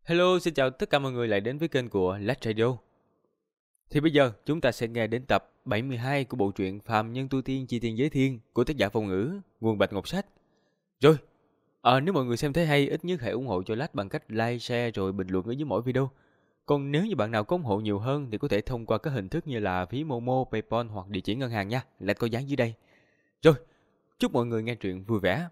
Hello, xin chào tất cả mọi người lại đến với kênh của Lách Radio. Thì bây giờ chúng ta sẽ nghe đến tập 72 của bộ truyện Phàm Nhân Tu Tiên Chi Tiên Giới Thiên của tác giả Phong Ngữ, nguồn Bạch Ngọc Sách. Rồi, nếu mọi người xem thấy hay, ít nhất hãy ủng hộ cho Lách bằng cách like, share rồi bình luận ở dưới mỗi video. Còn nếu như bạn nào có ủng hộ nhiều hơn thì có thể thông qua các hình thức như là ví Momo, PayPal hoặc địa chỉ ngân hàng nha, Lách có dán dưới đây. Rồi, chúc mọi người nghe truyện vui vẻ.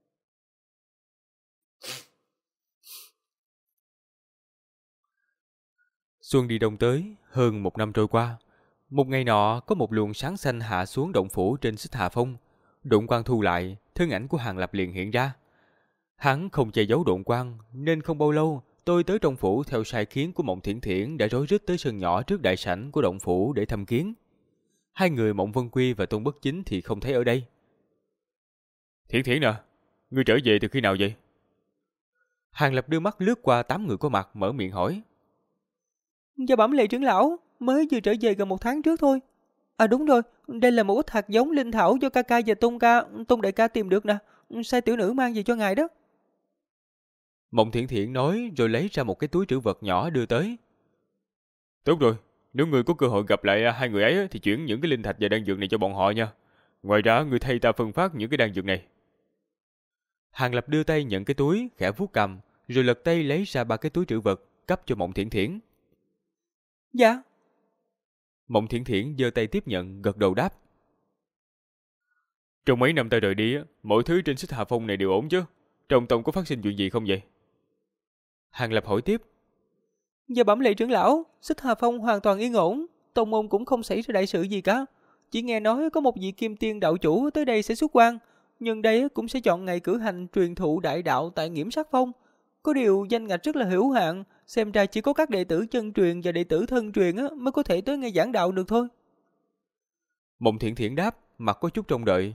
Xuân đi đông tới, hơn một năm trôi qua. Một ngày nọ, có một luồng sáng xanh hạ xuống động phủ trên xích Hà Phong. Độn quang thu lại, thân ảnh của Hàng Lập liền hiện ra. Hắn không che giấu độn quang, nên không bao lâu, tôi tới trong phủ theo sai khiến của Mộng Thiển Thiển đã rối rít tới sân nhỏ trước đại sảnh của động phủ để thăm kiến. Hai người Mộng Vân Quy và Tôn Bất Chính thì không thấy ở đây. Thiển Thiển nè, ngươi trở về từ khi nào vậy? Hàng Lập đưa mắt lướt qua 8 người có mặt, mở miệng hỏi. Dạ bẩm lệ trưởng lão, mới vừa trở về gần một tháng trước thôi. À đúng rồi, đây là một ít hạt giống linh thảo do ca ca và Tôn đại ca tìm được nè. Sai tiểu nữ mang về cho ngài đó. Mộng Thiển Thiển nói rồi lấy ra một cái túi trữ vật nhỏ đưa tới. Tốt rồi, nếu ngươi có cơ hội gặp lại hai người ấy thì chuyển những cái linh thạch và đan dược này cho bọn họ nha. Ngoài ra ngươi thay ta phân phát những cái đan dược này. Hàng Lập đưa tay nhận cái túi, khẽ vuốt cầm, rồi lật tay lấy ra 3 cái túi trữ vật, cấp cho Mộng Thiển Thiển. Dạ. Mộng Thiển Thiển giơ tay tiếp nhận, gật đầu đáp. Trong mấy năm ta rời đi, mọi thứ trên xích Hà Phong này đều ổn chứ? Trong tông có phát sinh chuyện gì không vậy? Hàng Lập hỏi tiếp. Dạ bẩm lệ trưởng lão, xích Hà Phong hoàn toàn yên ổn, tông môn cũng không xảy ra đại sự gì cả. Chỉ nghe nói có một vị kim tiên đạo chủ tới đây sẽ xuất quan, nhưng đây cũng sẽ chọn ngày cử hành truyền thụ đại đạo tại Nghiễm Sát Phong. Có điều danh ngạch rất là hữu hạn, xem ra chỉ có các đệ tử chân truyền và đệ tử thân truyền mới có thể tới nghe giảng đạo được thôi. Mộng Thiển Thiển đáp, mặt có chút trông đợi.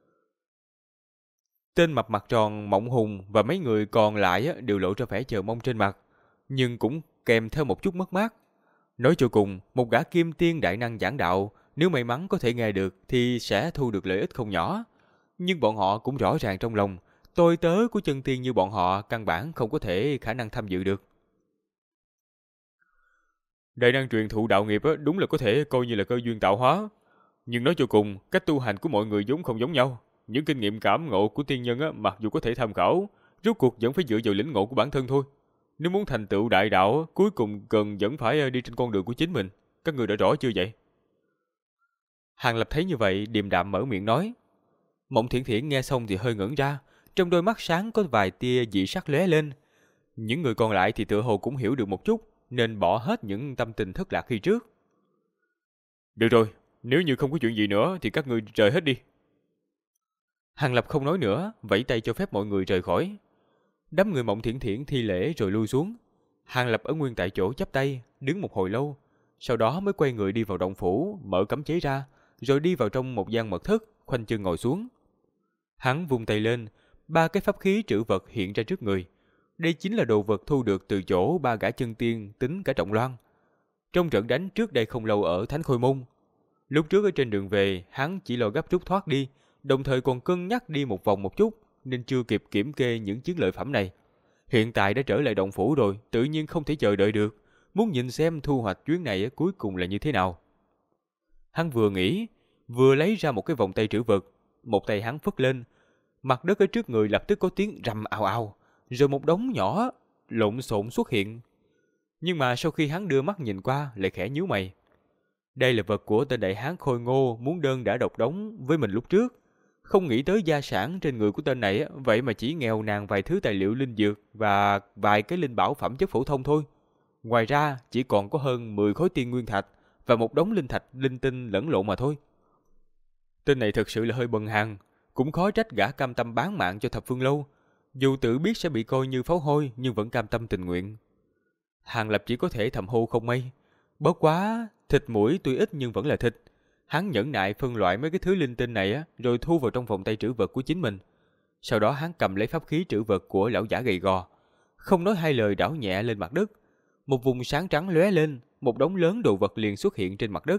Tên mập mặt tròn, Mộng Hùng và mấy người còn lại đều lộ ra vẻ chờ mong trên mặt, nhưng cũng kèm theo một chút mất mát. Nói cho cùng, một gã kim tiên đại năng giảng đạo, nếu may mắn có thể nghe được thì sẽ thu được lợi ích không nhỏ. Nhưng bọn họ cũng rõ ràng trong lòng, tôi tớ của chân tiên như bọn họ căn bản không có thể khả năng tham dự được. Đại năng truyền thụ đạo nghiệp đúng là có thể coi như là cơ duyên tạo hóa. Nhưng nói cho cùng, cách tu hành của mọi người vốn không giống nhau. Những kinh nghiệm cảm ngộ của tiên nhân mặc dù có thể tham khảo, rốt cuộc vẫn phải dựa vào lĩnh ngộ của bản thân thôi. Nếu muốn thành tựu đại đạo, cuối cùng cần vẫn phải đi trên con đường của chính mình. Các người đã rõ chưa vậy? Hàng Lập thấy như vậy, điềm đạm mở miệng nói. Mộng Thiển Thiển nghe xong thì hơi ngẩn ra, trong đôi mắt sáng có vài tia dị sắc lóe lên. Những người còn lại thì tựa hồ cũng hiểu được một chút, nên bỏ hết những tâm tình thất lạc khi trước. Được rồi, nếu như không có chuyện gì nữa thì các ngươi rời hết đi. Hàng Lập không nói nữa, vẫy tay cho phép mọi người rời khỏi. Đám người Mộng Thiển Thiển thi lễ rồi lui xuống. Hàng Lập ở nguyên tại chỗ chắp tay, đứng một hồi lâu, sau đó mới quay người đi vào động phủ, mở cấm chế ra, rồi đi vào trong một gian mật thất, khoanh chân ngồi xuống. Hắn vung tay lên, 3 cái pháp khí trữ vật hiện ra trước người. Đây chính là đồ vật thu được từ chỗ 3 gã chân tiên tính cả Trọng Loan. Trong trận đánh trước đây không lâu ở Thánh Khôi Môn, lúc trước ở trên đường về, hắn chỉ lo gấp rút thoát đi, đồng thời còn cân nhắc đi một vòng một chút, nên chưa kịp kiểm kê những chiến lợi phẩm này. Hiện tại đã trở lại động phủ rồi, tự nhiên không thể chờ đợi được, muốn nhìn xem thu hoạch chuyến này cuối cùng là như thế nào. Hắn vừa nghĩ, vừa lấy ra một cái vòng tay trữ vật, một tay hắn phất lên, mặt đất ở trước người lập tức có tiếng rầm ào ào, rồi một đống nhỏ lộn xộn xuất hiện. Nhưng mà sau khi hắn đưa mắt nhìn qua, lại khẽ nhíu mày. Đây là vật của tên đại hán Khôi Ngô muốn đơn đã độc đống với mình lúc trước. Không nghĩ tới gia sản trên người của tên này vậy mà chỉ nghèo nàn vài thứ tài liệu linh dược và vài cái linh bảo phẩm chất phổ thông thôi. Ngoài ra chỉ còn có hơn 10 khối tiên nguyên thạch và một đống linh thạch linh tinh lẫn lộn mà thôi. Tên này thật sự là hơi bần hàng, cũng khó trách gã cam tâm bán mạng cho Thập Phương Lâu. Dù tự biết sẽ bị coi như pháo hôi nhưng vẫn cam tâm tình nguyện. Hàng Lập chỉ có thể thầm hô không may. Bất quá, thịt mũi tuy ít nhưng vẫn là thịt. Hắn nhẫn nại phân loại mấy cái thứ linh tinh này rồi thu vào trong vòng tay trữ vật của chính mình. Sau đó hắn cầm lấy pháp khí trữ vật của lão giả gầy gò, không nói hai lời đảo nhẹ lên mặt đất. Một vùng sáng trắng lóe lên, một đống lớn đồ vật liền xuất hiện trên mặt đất.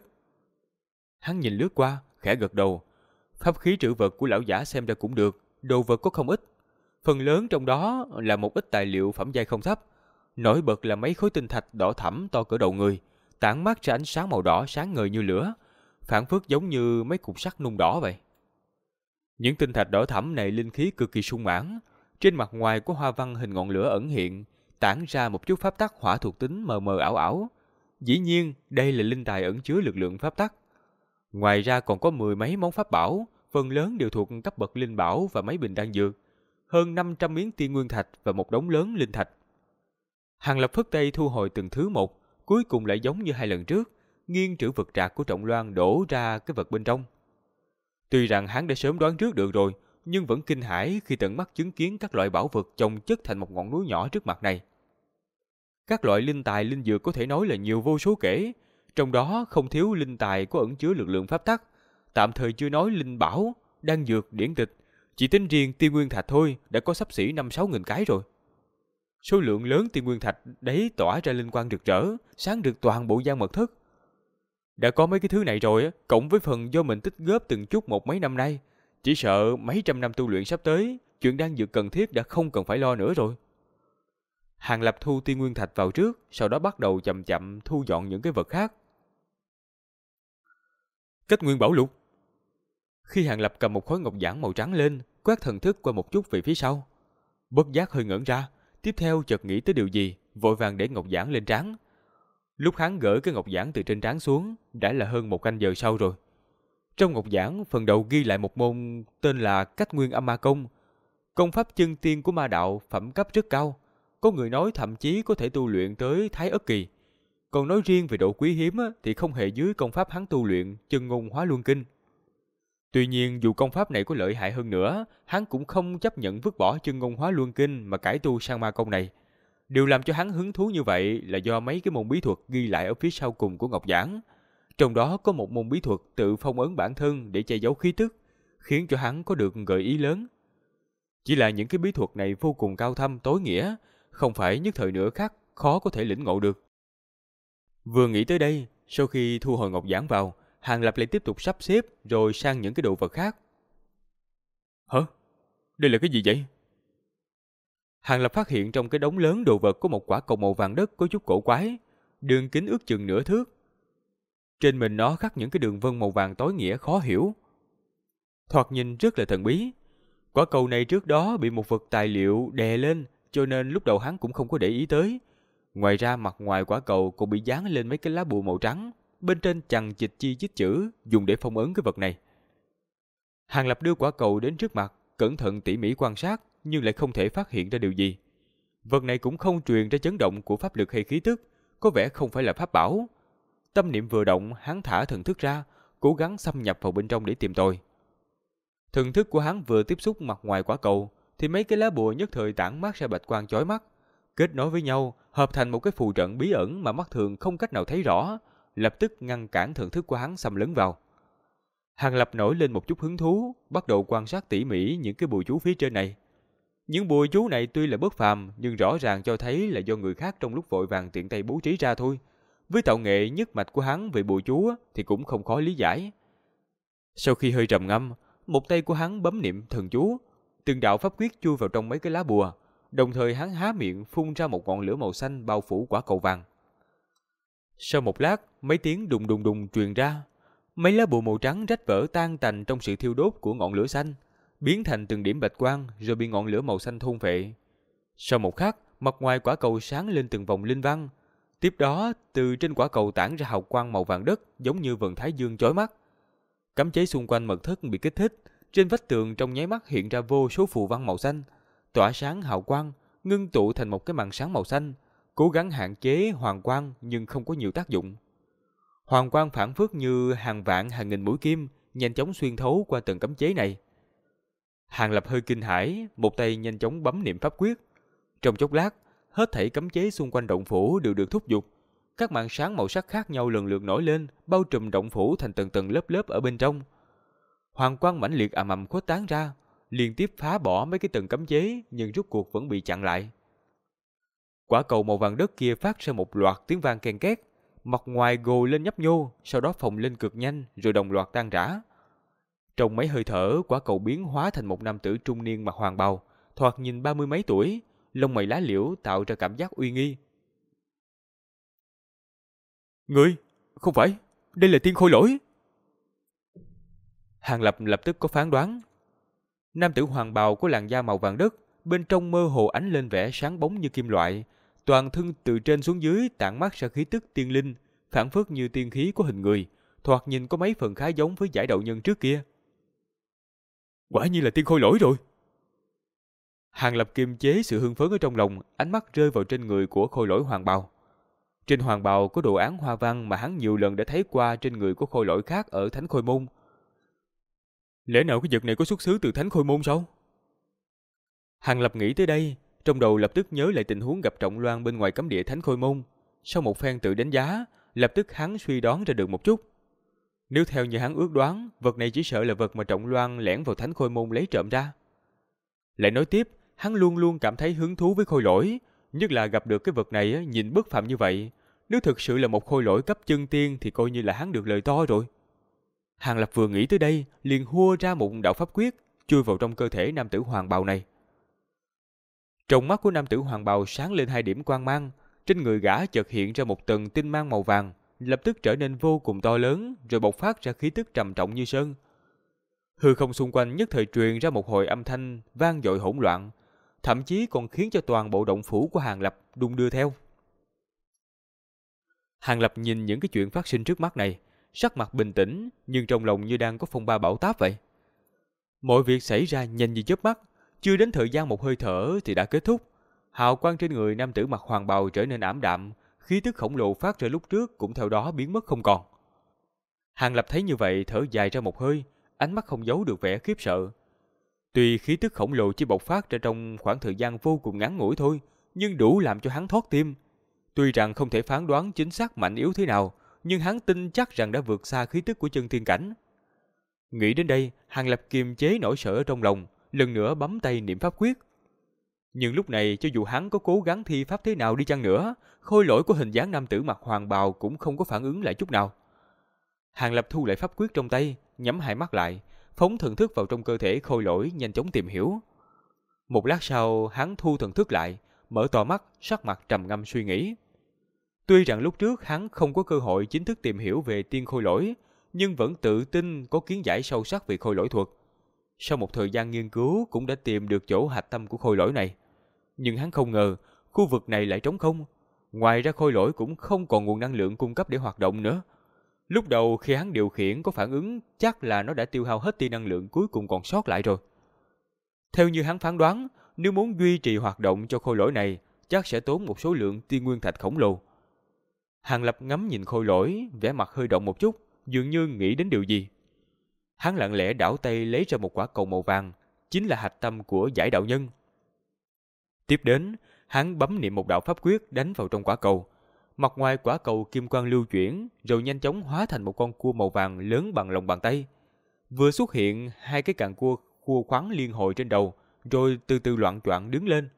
Hắn nhìn lướt qua, khẽ gật đầu. Pháp khí trữ vật của lão giả xem ra cũng được, đồ vật có không ít. Phần lớn trong đó là một ít tài liệu phẩm giai không thấp. Nổi bật là mấy khối tinh thạch đỏ thẫm to cỡ đầu người, tản mát ra ánh sáng màu đỏ sáng ngời như lửa, phảng phất giống như mấy cục sắt nung đỏ vậy. Những tinh thạch đỏ thẫm này linh khí cực kỳ sung mãn, trên mặt ngoài có hoa văn hình ngọn lửa ẩn hiện, tản ra một chút pháp tắc hỏa thuộc tính mờ mờ ảo ảo. Dĩ nhiên, đây là linh tài ẩn chứa lực lượng pháp tắc. Ngoài ra còn có 10 mấy món pháp bảo, phần lớn đều thuộc cấp bậc linh bảo và mấy bình đan dược, hơn 500 miếng tiên nguyên thạch và một đống lớn linh thạch. Hàng Lập phất tay thu hồi từng thứ một, cuối cùng lại giống như hai lần trước, nghiêng trữ vật trạc của Trọng Loan đổ ra cái vật bên trong. Tuy rằng hắn đã sớm đoán trước được rồi, nhưng vẫn kinh hãi khi tận mắt chứng kiến các loại bảo vật chồng chất thành một ngọn núi nhỏ trước mặt này. Các loại linh tài linh dược có thể nói là nhiều vô số kể, trong đó không thiếu linh tài có ẩn chứa lực lượng pháp tắc, tạm thời chưa nói linh bảo, đan dược, điển tịch, chỉ tính riêng tiên nguyên thạch thôi đã có xấp xỉ 5-6 nghìn cái rồi. Số lượng lớn tiên nguyên thạch đấy tỏa ra linh quang rực rỡ, sáng rực toàn bộ gian mật thất. Đã có mấy cái thứ này rồi, cộng với phần do mình tích góp từng chút một mấy năm nay, chỉ sợ mấy trăm năm tu luyện sắp tới, chuyện đan dược cần thiết đã không cần phải lo nữa rồi. Hàng Lập thu tiên nguyên thạch vào trước, sau đó bắt đầu chậm chậm thu dọn những cái vật khác. Kết nguyên bảo lục. Khi Hàng Lập cầm một khối ngọc giản màu trắng lên, quét thần thức qua một chút về phía sau, bất giác hơi ngẩn ra, tiếp theo chợt nghĩ tới điều gì, vội vàng để ngọc giản lên trán. Lúc hắn gỡ cái ngọc giản từ trên trán xuống, đã là hơn 1 canh giờ sau rồi. Trong ngọc giản, phần đầu ghi lại một môn tên là Cách Nguyên Âm Ma Công, công pháp chân tiên của ma đạo, phẩm cấp rất cao. Có người nói thậm chí có thể tu luyện tới Thái Ất Kỳ. Còn nói riêng về độ quý hiếm thì không hề dưới công pháp hắn tu luyện Chân Ngôn Hóa Luân Kinh. Tuy nhiên dù công pháp này có lợi hại hơn nữa, hắn cũng không chấp nhận vứt bỏ Chân Ngôn Hóa Luân Kinh mà cải tu sang ma công này. Điều làm cho hắn hứng thú như vậy là do mấy cái môn bí thuật ghi lại ở phía sau cùng của ngọc giản. Trong đó có một môn bí thuật tự phong ấn bản thân để che giấu khí tức, khiến cho hắn có được gợi ý lớn. Chỉ là những cái bí thuật này vô cùng cao thâm tối nghĩa, không phải nhất thời nửa khắc khó có thể lĩnh ngộ được. Vừa nghĩ tới đây, sau khi thu hồi ngọc giản vào, Hàng Lập lại tiếp tục sắp xếp rồi sang những cái đồ vật khác. Hả? Đây là cái gì vậy? Hàng Lập phát hiện trong cái đống lớn đồ vật có một quả cầu màu vàng đất có chút cổ quái, đường kính ước chừng nửa thước. Trên mình nó khắc những cái đường vân màu vàng tối nghĩa khó hiểu. Thoạt nhìn rất là thần bí. Quả cầu này trước đó bị một vật tài liệu đè lên, cho nên lúc đầu hắn cũng không có để ý tới. Ngoài ra mặt ngoài quả cầu cũng bị dán lên mấy cái lá bùa màu trắng, bên trên chằng chịt chi chít chữ dùng để phong ấn cái vật này. Hàng Lập đưa quả cầu đến trước mặt, cẩn thận tỉ mỉ quan sát, nhưng lại không thể phát hiện ra điều gì. Vật này cũng không truyền ra chấn động của pháp lực hay khí tức, có vẻ không phải là pháp bảo. Tâm niệm vừa động, hắn thả thần thức ra, cố gắng xâm nhập vào bên trong để tìm tòi. Thần thức của hắn vừa tiếp xúc mặt ngoài quả cầu, thì mấy cái lá bùa nhất thời tản mát ra bạch quang chói mắt, kết nối với nhau, hợp thành một cái phù trận bí ẩn mà mắt thường không cách nào thấy rõ, lập tức ngăn cản thần thức của hắn xâm lấn vào. Hàng Lập nổi lên một chút hứng thú, bắt đầu quan sát tỉ mỉ những cái bùa chú phía trên này. Những bùa chú này tuy là bất phàm, nhưng rõ ràng cho thấy là do người khác trong lúc vội vàng tiện tay bố trí ra thôi. Với tạo nghệ nhất mạch của hắn về bùa chú thì cũng không khó lý giải. Sau khi hơi trầm ngâm, một tay của hắn bấm niệm thần chú, từng đạo pháp quyết chui vào trong mấy cái lá bùa, đồng thời hắn há miệng phun ra một ngọn lửa màu xanh bao phủ quả cầu vàng. Sau một lát, mấy tiếng đùng đùng đùng truyền ra, mấy lá bùa màu trắng rách vỡ tan tành trong sự thiêu đốt của ngọn lửa xanh, biến thành từng điểm bạch quang rồi bị ngọn lửa màu xanh thôn phệ. Sau một khắc, mặt ngoài quả cầu sáng lên từng vòng linh văn. Tiếp đó, từ trên quả cầu tản ra hào quang màu vàng đất giống như vầng thái dương chói mắt. Cấm chế xung quanh mật thất bị kích thích, trên vách tường trong nháy mắt hiện ra vô số phù văn màu xanh, tỏa sáng hào quang, ngưng tụ thành một cái màn sáng màu xanh, cố gắng hạn chế hoàng quang nhưng không có nhiều tác dụng. Hoàng quang phản phất như hàng vạn hàng nghìn mũi kim, nhanh chóng xuyên thấu qua tầng cấm chế này. Hàng Lập hơi kinh hãi, một tay nhanh chóng bấm niệm pháp quyết. Trong chốc lát, hết thảy cấm chế xung quanh động phủ đều được thúc giục. Các màn sáng màu sắc khác nhau lần lượt nổi lên, bao trùm động phủ thành tầng tầng lớp lớp ở bên trong. Hoàng quang mãnh liệt ầm ầm khuếch tán ra, liên tiếp phá bỏ mấy cái tầng cấm chế, nhưng rốt cuộc vẫn bị chặn lại. Quả cầu màu vàng đất kia phát ra một loạt tiếng vang ken két, mặt ngoài gồ lên nhấp nhô, sau đó phồng lên cực nhanh, rồi đồng loạt tan rã. Trong mấy hơi thở, quả cầu biến hóa thành một nam tử trung niên mặc hoàng bào, thoạt nhìn 30 mấy tuổi, lông mày lá liễu tạo ra cảm giác uy nghi, Ngươi, không phải, đây là tiên khôi lỗi. Hàng Lập lập tức có phán đoán. Nam tử hoàng bào có làn da màu vàng đất, bên trong mơ hồ ánh lên vẻ sáng bóng như kim loại, toàn thân từ trên xuống dưới tản mát ra khí tức tiên linh, phảng phất như tiên khí của hình người, thoạt nhìn có mấy phần khá giống với giải đạo nhân trước kia. Quả nhiên là tiên khôi lỗi rồi. Hàng Lập kiềm chế sự hưng phấn ở trong lòng, ánh mắt rơi vào trên người của khôi lỗi hoàng bào. Trên hoàng bào có đồ án hoa văn mà hắn nhiều lần đã thấy qua trên người của khôi lỗi khác ở Thánh Khôi Môn. Lẽ nào cái vật này có xuất xứ từ Thánh Khôi Môn sao? Hàng Lập nghĩ tới đây, trong đầu lập tức nhớ lại tình huống gặp Trọng Loan bên ngoài cấm địa Thánh Khôi Môn. Sau một phen tự đánh giá, lập tức hắn suy đoán ra được một chút. Nếu theo như hắn ước đoán, vật này chỉ sợ là vật mà Trọng Loan lẻn vào Thánh Khôi Môn lấy trộm ra. Lại nói tiếp, hắn luôn luôn cảm thấy hứng thú với khôi lỗi, nhất là gặp được cái vật này nhìn bất phàm như vậy. Nếu thực sự là một khôi lỗi cấp chân tiên thì coi như là hắn được lời to rồi. Hàng Lập vừa nghĩ tới đây, liền hua ra một đạo pháp quyết, chui vào trong cơ thể nam tử hoàng bào này. Trong mắt của nam tử hoàng bào sáng lên hai điểm quang mang, trên người gã chợt hiện ra một tầng tinh mang màu vàng, lập tức trở nên vô cùng to lớn, rồi bộc phát ra khí tức trầm trọng như sơn. Hư không xung quanh nhất thời truyền ra một hồi âm thanh vang dội hỗn loạn, thậm chí còn khiến cho toàn bộ động phủ của Hàng Lập đung đưa theo. Hàng Lập nhìn những cái chuyện phát sinh trước mắt này, sắc mặt bình tĩnh, nhưng trong lòng như đang có phong ba bão táp vậy. Mọi việc xảy ra nhanh như chớp mắt, chưa đến thời gian một hơi thở thì đã kết thúc. Hào quang trên người nam tử mặc hoàng bào trở nên ảm đạm, khí tức khổng lồ phát ra lúc trước cũng theo đó biến mất không còn. Hàng Lập thấy như vậy thở dài ra một hơi, ánh mắt không giấu được vẻ khiếp sợ. Tuy khí tức khổng lồ chỉ bộc phát ra trong khoảng thời gian vô cùng ngắn ngủi thôi, nhưng đủ làm cho hắn thót tim. Tuy rằng không thể phán đoán chính xác mạnh yếu thế nào, nhưng hắn tin chắc rằng đã vượt xa khí tức của chân thiên cảnh. Nghĩ đến đây, Hàng Lập kiềm chế nỗi sợ ở trong lòng, lần nữa bấm tay niệm pháp quyết. Nhưng lúc này cho dù hắn có cố gắng thi pháp thế nào đi chăng nữa, khôi lỗi của hình dáng nam tử mặc hoàng bào cũng không có phản ứng lại chút nào. Hàng Lập thu lại pháp quyết trong tay, nhắm hai mắt lại, phóng thần thức vào trong cơ thể khôi lỗi nhanh chóng tìm hiểu. Một lát sau, hắn thu thần thức lại, mở to mắt, sắc mặt trầm ngâm suy nghĩ. Tuy rằng lúc trước hắn không có cơ hội chính thức tìm hiểu về tiên khôi lỗi, nhưng vẫn tự tin có kiến giải sâu sắc về khôi lỗi thuật. Sau một thời gian nghiên cứu cũng đã tìm được chỗ hạch tâm của khôi lỗi này. Nhưng hắn không ngờ, khu vực này lại trống không. Ngoài ra khôi lỗi cũng không còn nguồn năng lượng cung cấp để hoạt động nữa. Lúc đầu khi hắn điều khiển có phản ứng, chắc là nó đã tiêu hao hết tia năng lượng cuối cùng còn sót lại rồi. Theo như hắn phán đoán, nếu muốn duy trì hoạt động cho khôi lỗi này, chắc sẽ tốn một số lượng tiên nguyên thạch khổng lồ. Hàng Lập ngắm nhìn khôi lỗi, vẻ mặt hơi động một chút, dường như nghĩ đến điều gì. Hắn lặng lẽ đảo tay lấy ra một quả cầu màu vàng, chính là hạch tâm của giải đạo nhân. Tiếp đến, hắn bấm niệm một đạo pháp quyết đánh vào trong quả cầu. Mặt ngoài quả cầu kim quang lưu chuyển, rồi nhanh chóng hóa thành một con cua màu vàng lớn bằng lòng bàn tay. Vừa xuất hiện, hai cái càng cua khoắn liên hồi trên đầu, rồi từ từ loạng choạng đứng lên.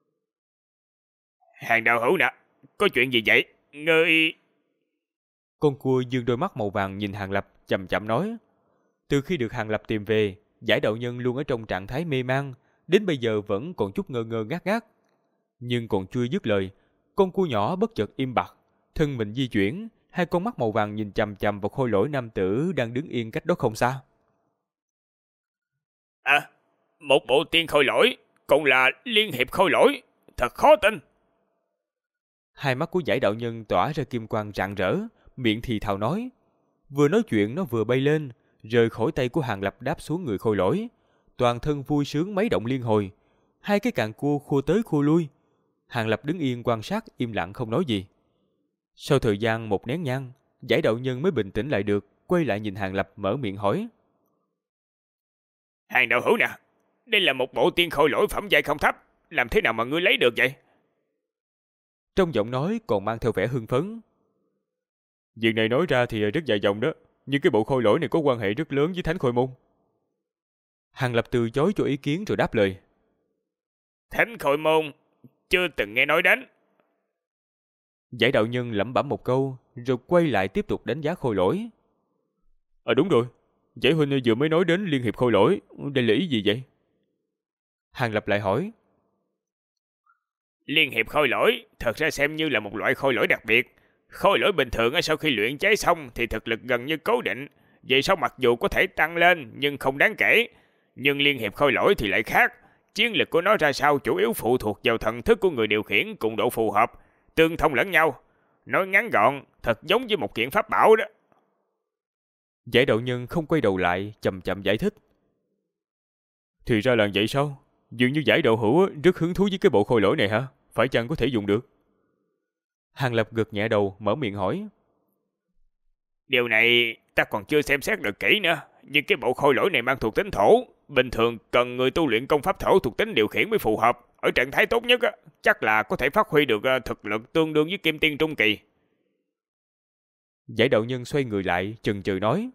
Hàng đạo hữu nè, có chuyện gì vậy? Ngươi... Con cua dương đôi mắt màu vàng nhìn Hàng Lập, chậm chậm nói. Từ khi được Hàng Lập tìm về, giải đạo nhân luôn ở trong trạng thái mê man, đến bây giờ vẫn còn chút ngơ ngơ ngác ngác. Nhưng còn chưa dứt lời, con cua nhỏ bất chợt im bặt, thân mình di chuyển, hai con mắt màu vàng nhìn chằm chằm vào khôi lỗi nam tử đang đứng yên cách đó không xa. À, một bộ tiên khôi lỗi, còn là liên hiệp khôi lỗi, thật khó tin. Hai mắt của giải đạo nhân tỏa ra kim quang rạng rỡ, miệng thì thào nói. Vừa nói chuyện nó vừa bay lên, rời khỏi tay của Hàng Lập đáp xuống người khôi lỗi. Toàn thân vui sướng mấy động liên hồi, hai cái càng cua khua tới khua lui. Hàng Lập đứng yên quan sát im lặng không nói gì. Sau thời gian một nén nhang, giải đạo nhân mới bình tĩnh lại được, quay lại nhìn Hàng Lập mở miệng hỏi. Hàng đạo hữu nè, đây là một bộ tiên khôi lỗi phẩm giai không thấp, làm thế nào mà ngươi lấy được vậy? Trong giọng nói còn mang theo vẻ hưng phấn. Việc này nói ra thì rất dài dòng đó, nhưng cái bộ khôi lỗi này có quan hệ rất lớn với Thánh Khôi Môn. Hàng Lập từ chối cho ý kiến rồi đáp lời. Thánh Khôi Môn, chưa từng nghe nói đến. Giải đạo nhân lẩm bẩm một câu, rồi quay lại tiếp tục đánh giá khôi lỗi. Đúng rồi, giải huynh vừa mới nói đến liên hiệp khôi lỗi, đây là ý gì vậy? Hàng Lập lại hỏi. Liên hiệp khôi lỗi thật ra xem như là một loại khôi lỗi đặc biệt. Khôi lỗi bình thường sau khi luyện chế xong thì thực lực gần như cố định. Về sau mặc dù có thể tăng lên nhưng không đáng kể. Nhưng liên hiệp khôi lỗi thì lại khác. Chiến lực của nó ra sao chủ yếu phụ thuộc vào thần thức của người điều khiển cùng độ phù hợp, tương thông lẫn nhau. Nói ngắn gọn, thật giống như một kiện pháp bảo đó. Giải đạo nhân không quay đầu lại, chậm chậm giải thích. Thì ra là vậy sao? Dường như giải đạo hữu rất hứng thú với cái bộ khôi lỗi này hả? Phải chăng có thể dùng được? Hàng Lập gật nhẹ đầu, mở miệng hỏi. Điều này ta còn chưa xem xét được kỹ nữa. Nhưng cái bộ khôi lỗi này mang thuộc tính thổ. Bình thường cần người tu luyện công pháp thổ thuộc tính điều khiển mới phù hợp. Ở trạng thái tốt nhất chắc là có thể phát huy được thực lực tương đương với kim tiên trung kỳ. Giải đạo nhân xoay người lại, chần chừ nói.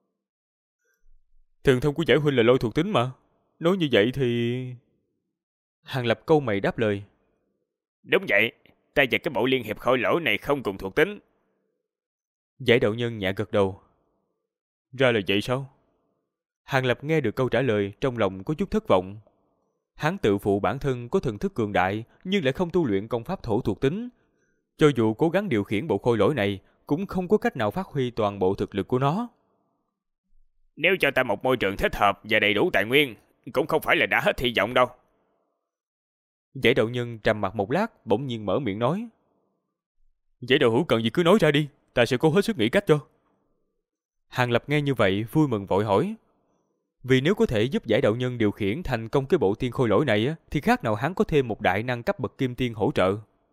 Thần thông của giải huynh là lôi thuộc tính mà. Nói như vậy thì... Hàng Lập câu mày đáp lời. Đúng vậy, ta và cái bộ liên hiệp khôi lỗi này không cùng thuộc tính. Giải đạo nhân nhẹ gật đầu. Ra là vậy sao? Hàng Lập nghe được câu trả lời, trong lòng có chút thất vọng. Hắn tự phụ bản thân có thần thức cường đại, nhưng lại không tu luyện công pháp thổ thuộc tính. Cho dù cố gắng điều khiển bộ khôi lỗi này, cũng không có cách nào phát huy toàn bộ thực lực của nó. Nếu cho ta một môi trường thích hợp và đầy đủ tài nguyên, cũng không phải là đã hết hy vọng đâu. Giải đạo nhân trầm mặt một lát, bỗng nhiên mở miệng nói. Giải đạo hữu cần gì cứ nói ra đi, ta sẽ cố hết sức nghĩ cách cho. Hàng Lập nghe như vậy, vui mừng vội hỏi. Vì nếu có thể giúp giải đạo nhân điều khiển thành công cái bộ tiên khôi lỗi này, thì khác nào hắn có thêm một đại năng cấp bậc kim tiên hỗ trợ.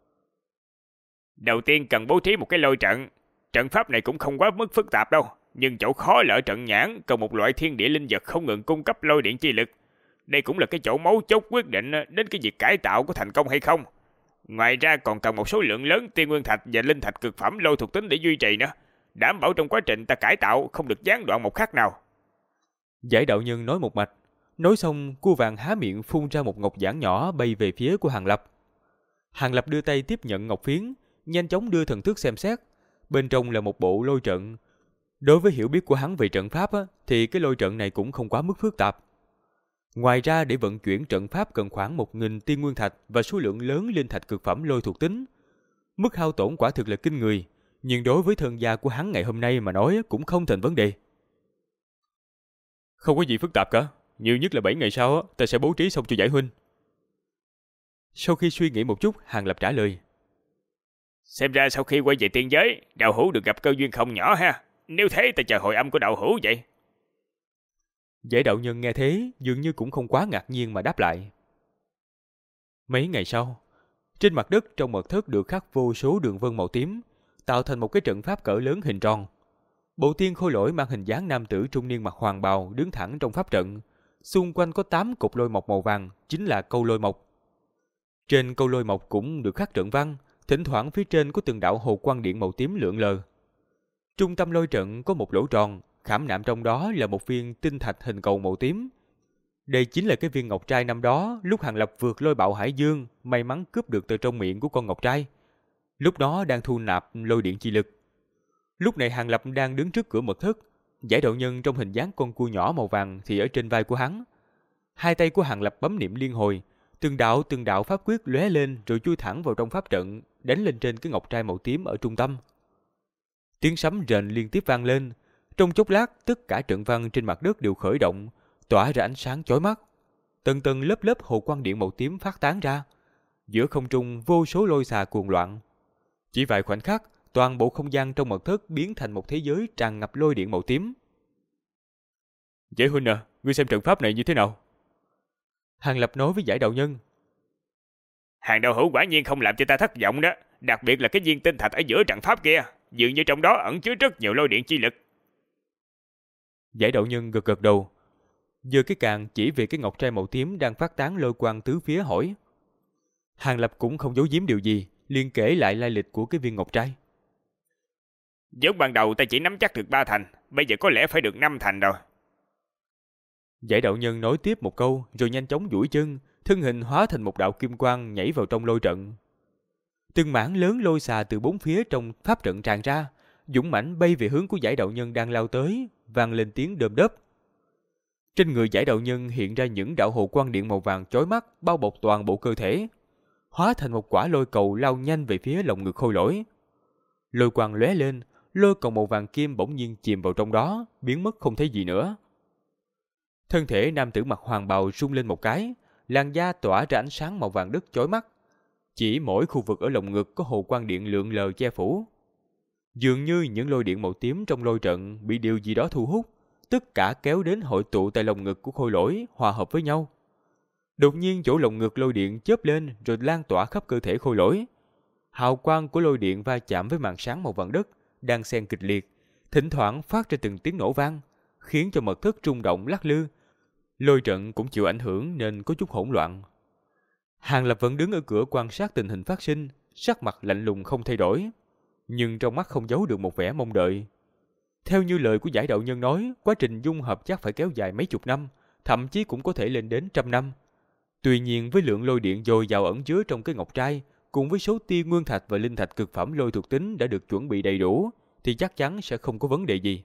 Đầu tiên cần bố trí một cái lôi trận. Trận pháp này cũng không quá mức phức tạp đâu. Nhưng chỗ khó là ở trận nhãn, cần một loại thiên địa linh vật không ngừng cung cấp lôi điện chi lực. Đây cũng là cái chỗ mấu chốt quyết định đến cái việc cải tạo có thành công hay không. Ngoài ra còn cần một số lượng lớn tiên nguyên thạch và linh thạch cực phẩm lôi thuộc tính để duy trì nữa. Đảm bảo trong quá trình ta cải tạo không được gián đoạn một khắc nào. Giải đạo nhân nói một mạch. Nói xong, cua vàng há miệng phun ra một ngọc giản nhỏ bay về phía của Hàng Lập. Hàng Lập đưa tay tiếp nhận ngọc phiến, nhanh chóng đưa thần thức xem xét. Bên trong là một bộ lôi trận. Đối với hiểu biết của hắn về trận pháp thì cái lôi trận này cũng không quá mức phức tạp. Ngoài ra để vận chuyển trận pháp cần khoảng 1000 tiên nguyên thạch và số lượng lớn linh thạch cực phẩm lôi thuộc tính. Mức hao tổn quả thực là kinh người, nhưng đối với thân gia của hắn ngày hôm nay mà nói cũng không thành vấn đề. Không có gì phức tạp cả, nhiều nhất là 7 ngày sau ta sẽ bố trí xong cho giải huynh. Sau khi suy nghĩ một chút, Hàng Lập trả lời. Xem ra sau khi quay về tiên giới, đạo hữu được gặp cơ duyên không nhỏ ha. Nếu thế ta chờ hồi âm của đạo hữu vậy. Giải đạo nhân nghe thế dường như cũng không quá ngạc nhiên mà đáp lại. Mấy ngày sau, trên mặt đất trong mật thất được khắc vô số đường vân màu tím, tạo thành một cái trận pháp cỡ lớn hình tròn. Bộ tiên khôi lỗi mang hình dáng nam tử trung niên mặc hoàng bào đứng thẳng trong pháp trận. Xung quanh có 8 cục lôi mộc màu vàng, chính là câu lôi mộc. Trên câu lôi mộc cũng được khắc trận văn, thỉnh thoảng phía trên có từng đạo hồ quang điện màu tím lượn lờ. Trung tâm lôi trận có một lỗ tròn, khảm nạm trong đó là một viên tinh thạch hình cầu màu tím. Đây chính là cái viên ngọc trai năm đó lúc Hàng Lập vượt lôi bạo hải dương, may mắn cướp được từ trong miệng của con ngọc trai. Lúc đó đang thu nạp lôi điện chi lực. Lúc này Hàng Lập đang đứng trước cửa mật thất, giải đạo nhân trong hình dáng con cua nhỏ màu vàng thì ở trên vai của hắn. Hai tay của Hàng Lập bấm niệm liên hồi, từng đạo pháp quyết lóe lên rồi chui thẳng vào trong pháp trận, đánh lên trên cái ngọc trai màu tím ở trung tâm. Tiếng sấm rền liên tiếp vang lên, trong chốc lát tất cả trận văn trên mặt đất đều khởi động, tỏa ra ánh sáng chói mắt. Tầng tầng lớp lớp hồ quang điện màu tím phát tán ra, giữa không trung vô số lôi xà cuồng loạn. Chỉ vài khoảnh khắc, toàn bộ không gian trong mật thất biến thành một thế giới tràn ngập lôi điện màu tím. Giải huynh à, ngươi xem trận pháp này như thế nào? Hàng Lập nói với giải đạo nhân. Hàng đạo hữu quả nhiên không làm cho ta thất vọng đó, đặc biệt là cái viên tinh thạch ở giữa trận pháp kia, dường như trong đó ẩn chứa rất nhiều lôi điện chi lực. Giải đạo nhân gật gật đầu, giơ cái càn chỉ về cái ngọc trai màu tím đang phát tán lôi quang tứ phía hỏi. Hàng Lập cũng không giấu giếm điều gì, liền kể lại lai lịch của cái viên ngọc trai. Vốn ban đầu ta chỉ nắm chắc được 3 thành, bây giờ có lẽ phải được 5 thành rồi. Giải đạo nhân nói tiếp một câu rồi nhanh chóng duỗi chân, thân hình hóa thành một đạo kim quang nhảy vào trong lôi trận. Từng mảng lớn lôi xà từ bốn phía trong pháp trận tràn ra, dũng mãnh bay về hướng của giải đạo nhân đang lao tới, vang lên tiếng đơm đớp. Trên người giải đạo nhân hiện ra những đạo hồ quang điện màu vàng chói mắt bao bọc toàn bộ cơ thể, hóa thành một quả lôi cầu lao nhanh về phía lồng ngực khôi lỗi. Lôi quang lóe lên, lôi cầu màu vàng kim bỗng nhiên chìm vào trong đó, biến mất không thấy gì nữa. Thân thể nam tử mặc hoàng bào rung lên một cái, làn da tỏa ra ánh sáng màu vàng đất chói mắt. Chỉ mỗi khu vực ở lồng ngực có hồ quang điện lượn lờ che phủ. Dường như những lôi điện màu tím trong lôi trận bị điều gì đó thu hút, tất cả kéo đến hội tụ tại lồng ngực của khôi lỗi, hòa hợp với nhau. Đột nhiên chỗ lồng ngực lôi điện chớp lên rồi lan tỏa khắp cơ thể khôi lỗi. Hào quang của lôi điện va chạm với màn sáng màu vàng đất, đang xen kịch liệt, thỉnh thoảng phát ra từng tiếng nổ vang, khiến cho mật thất rung động lắc lư. Lôi trận cũng chịu ảnh hưởng nên có chút hỗn loạn. Hàng Lập vẫn đứng ở cửa quan sát tình hình phát sinh, sắc mặt lạnh lùng không thay đổi, nhưng trong mắt không giấu được một vẻ mong đợi. Theo như lời của giải đạo nhân nói, quá trình dung hợp chắc phải kéo dài mấy chục năm, thậm chí cũng có thể lên đến 100 năm. Tuy nhiên với lượng lôi điện dồi dào ẩn chứa trong cái ngọc trai, cùng với số tia nguyên thạch và linh thạch cực phẩm lôi thuộc tính đã được chuẩn bị đầy đủ, thì chắc chắn sẽ không có vấn đề gì.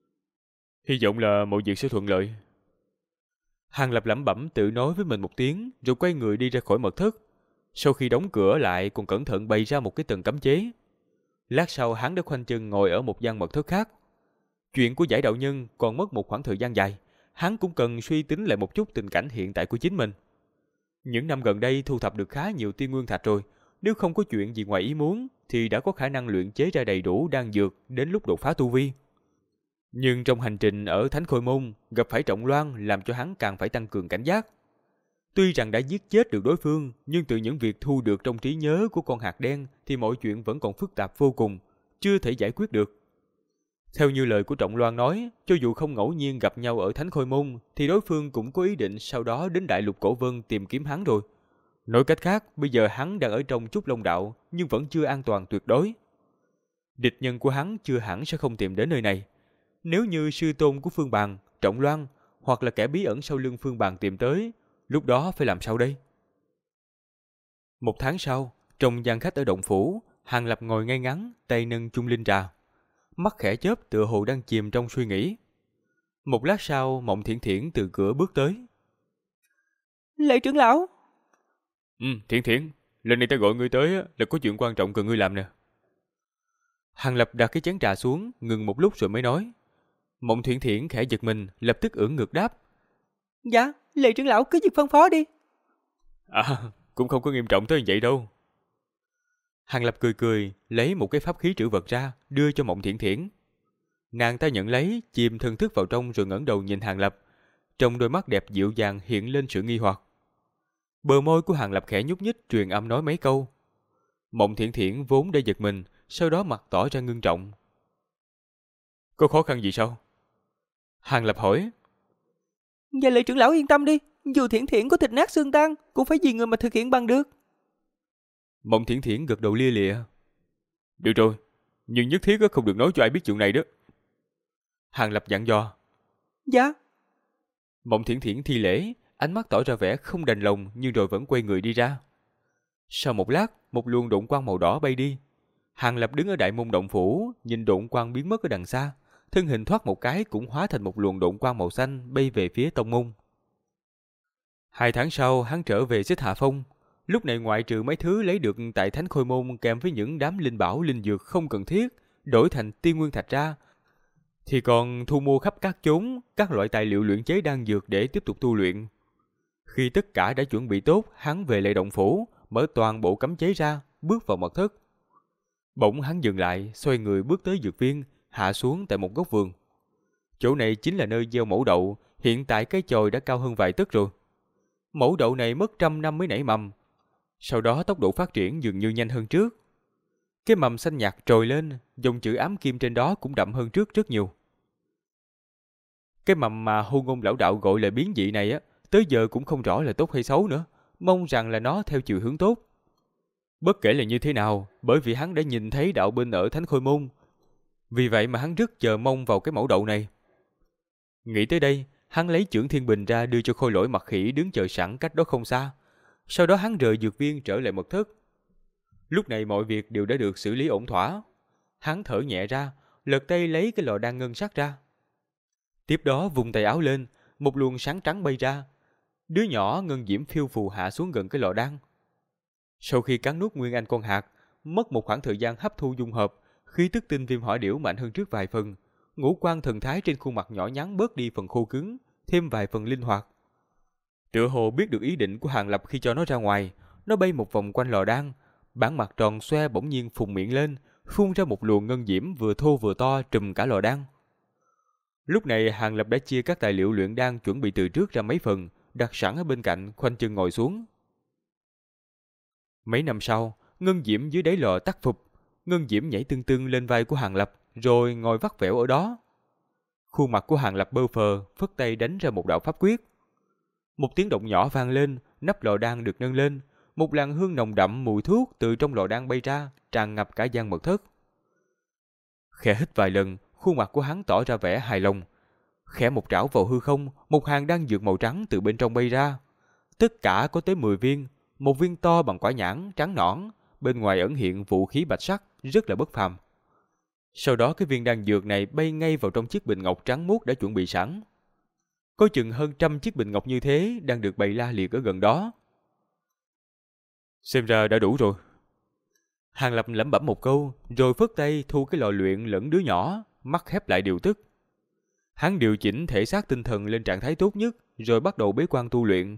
Hy vọng là mọi việc sẽ thuận lợi. Hàng Lập lẩm bẩm tự nói với mình một tiếng, rồi quay người đi ra khỏi mật thất. Sau khi đóng cửa lại, còn cẩn thận bày ra một cái tầng cấm chế. Lát sau hắn đã khoanh chân ngồi ở một gian mật thất khác. Chuyện của giải đạo nhân còn mất một khoảng thời gian dài, hắn cũng cần suy tính lại một chút tình cảnh hiện tại của chính mình. Những năm gần đây thu thập được khá nhiều tiên nguyên thạch rồi, nếu không có chuyện gì ngoài ý muốn thì đã có khả năng luyện chế ra đầy đủ đan dược đến lúc đột phá tu vi. Nhưng trong hành trình ở Thánh Khôi Môn, gặp phải Trọng Loan làm cho hắn càng phải tăng cường cảnh giác. Tuy rằng đã giết chết được đối phương, nhưng từ những việc thu được trong trí nhớ của con hạt đen thì mọi chuyện vẫn còn phức tạp vô cùng, chưa thể giải quyết được. Theo như lời của Trọng Loan nói, cho dù không ngẫu nhiên gặp nhau ở Thánh Khôi Môn, thì đối phương cũng có ý định sau đó đến Đại Lục Cổ Vân tìm kiếm hắn rồi. Nói cách khác, bây giờ hắn đang ở trong Trúc Long Đạo, nhưng vẫn chưa an toàn tuyệt đối. Địch nhân của hắn chưa hẳn sẽ không tìm đến nơi này. Nếu như sư tôn của Phương Bàng, Trọng Loan, hoặc là kẻ bí ẩn sau lưng Phương Bàng tìm tới, lúc đó phải làm sao đây? Một tháng sau, trong gian khách ở động phủ, Hàng Lập ngồi ngay ngắn, tay nâng chung linh trà. Mắt khẽ chớp tựa hồ đang chìm trong suy nghĩ. Một lát sau, Mộng Thiển Thiển từ cửa bước tới. Lệ trưởng lão! Thiển Thiển, lần này ta gọi ngươi tới là có chuyện quan trọng cần ngươi làm nè. Hàng Lập đặt cái chén trà xuống, ngừng một lúc rồi mới nói. Mộng Thiển Thiển khẽ giật mình, lập tức ưỡn ngực đáp. Dạ, Lệ trưởng lão cứ việc phân phó đi. Cũng không có nghiêm trọng tới vậy đâu. Hàng Lập cười cười, lấy một cái pháp khí trữ vật ra, đưa cho Mộng Thiển Thiển. Nàng ta nhận lấy, chìm thần thức vào trong rồi ngẩng đầu nhìn Hàng Lập. Trong đôi mắt đẹp dịu dàng hiện lên sự nghi hoặc. Bờ môi của Hàng Lập khẽ nhúc nhích truyền âm nói mấy câu. Mộng Thiển Thiển vốn đã giật mình, sau đó mặt tỏ ra ngưng trọng. Có khó khăn gì sao? Hàng Lập hỏi. Dạ Lệ trưởng lão yên tâm đi, dù Thiển Thiển có thịt nát xương tan, cũng phải vì người mà thực hiện bằng được. Mộng Thiển Thiển gật đầu lia lịa. Được rồi, nhưng nhất thiết không được nói cho ai biết chuyện này đó. Hàng Lập dặn dò. Dạ. Mộng Thiển Thiển thi lễ, ánh mắt tỏ ra vẻ không đành lòng nhưng rồi vẫn quay người đi ra. Sau một lát, một luồng độn quang màu đỏ bay đi. Hàng Lập đứng ở đại môn động phủ, nhìn độn quang biến mất ở đằng xa, thân hình thoát một cái cũng hóa thành một luồng độn quang màu xanh bay về phía tông môn. 2 tháng sau, hắn trở về Xích Hà Phong. Lúc này ngoại trừ mấy thứ lấy được tại Thánh Khôi Môn kèm với những đám linh bảo linh dược không cần thiết, đổi thành tiên nguyên thạch ra, thì còn thu mua khắp các chốn các loại tài liệu luyện chế đan dược để tiếp tục tu luyện. Khi tất cả đã chuẩn bị tốt, hắn về lại động phủ, mở toàn bộ cấm chế ra, bước vào mật thất. Bỗng hắn dừng lại, xoay người bước tới dược viên, hạ xuống tại một góc vườn. Chỗ này chính là nơi gieo mẫu đậu, hiện tại cái chồi đã cao hơn vài tấc rồi. Mẫu đậu này mất 100 năm mới nảy mầm. Sau đó tốc độ phát triển dường như nhanh hơn trước. Cái mầm xanh nhạt trồi lên, dòng chữ ám kim trên đó cũng đậm hơn trước rất nhiều. Cái mầm mà Hô Ngôn lão đạo gọi là biến dị này tới giờ cũng không rõ là tốt hay xấu nữa, mong rằng là nó theo chiều hướng tốt. Bất kể là như thế nào, bởi vì hắn đã nhìn thấy đạo binh ở Thánh Khôi Môn, vì vậy mà hắn rất chờ mong vào cái mẫu đậu này. Nghĩ tới đây, hắn lấy chưởng thiên bình ra đưa cho khôi lỗi mặt khỉ đứng chờ sẵn cách đó không xa. Sau đó hắn rời dược viên trở lại mật thất. Lúc này mọi việc đều đã được xử lý ổn thỏa. Hắn thở nhẹ ra, lật tay lấy cái lò đan ngân sắc ra. Tiếp đó vùng tay áo lên, một luồng sáng trắng bay ra. Đứa nhỏ ngân diễm phiêu phù hạ xuống gần cái lò đan. Sau khi cắn nuốt nguyên anh con hạt, mất một khoảng thời gian hấp thu dung hợp, khí tức tinh viêm hỏa điểu mạnh hơn trước vài phần, ngũ quan thần thái trên khuôn mặt nhỏ nhắn bớt đi phần khô cứng, thêm vài phần linh hoạt. Tựa hồ biết được ý định của Hàng Lập khi cho nó ra ngoài, nó bay một vòng quanh lò đan, bản mặt tròn xoe bỗng nhiên phùng miệng lên, phun ra một luồng ngân diễm vừa thô vừa to trùm cả lò đan. Lúc này Hàng Lập đã chia các tài liệu luyện đan chuẩn bị từ trước ra mấy phần, đặt sẵn ở bên cạnh, khoanh chân ngồi xuống. Mấy năm sau, ngân diễm dưới đáy lò tắt phục, ngân diễm nhảy tưng tưng lên vai của Hàng Lập, rồi ngồi vắt vẻo ở đó. Khuôn mặt của Hàng Lập bơ phờ, phất tay đánh ra một đạo pháp quyết. Một tiếng động nhỏ vang lên, nắp lò đan được nâng lên, một làn hương nồng đậm mùi thuốc từ trong lò đan bay ra, tràn ngập cả gian mật thất. Khẽ hít vài lần, khuôn mặt của hắn tỏ ra vẻ hài lòng. Khẽ một trảo vào hư không, một hàng đan dược màu trắng từ bên trong bay ra. Tất cả có tới 10 viên, một viên to bằng quả nhãn, trắng nõn, bên ngoài ẩn hiện vũ khí bạch sắc, rất là bất phàm. Sau đó cái viên đan dược này bay ngay vào trong chiếc bình ngọc trắng muốt đã chuẩn bị sẵn. Có chừng hơn 100 chiếc bình ngọc như thế đang được bày la liệt ở gần đó. Xem ra đã đủ rồi. Hàng Lập lẩm bẩm một câu, rồi phất tay thu cái lò luyện lẫn đứa nhỏ, mắt khép lại điều tức. Hắn điều chỉnh thể xác tinh thần lên trạng thái tốt nhất, rồi bắt đầu bế quan tu luyện.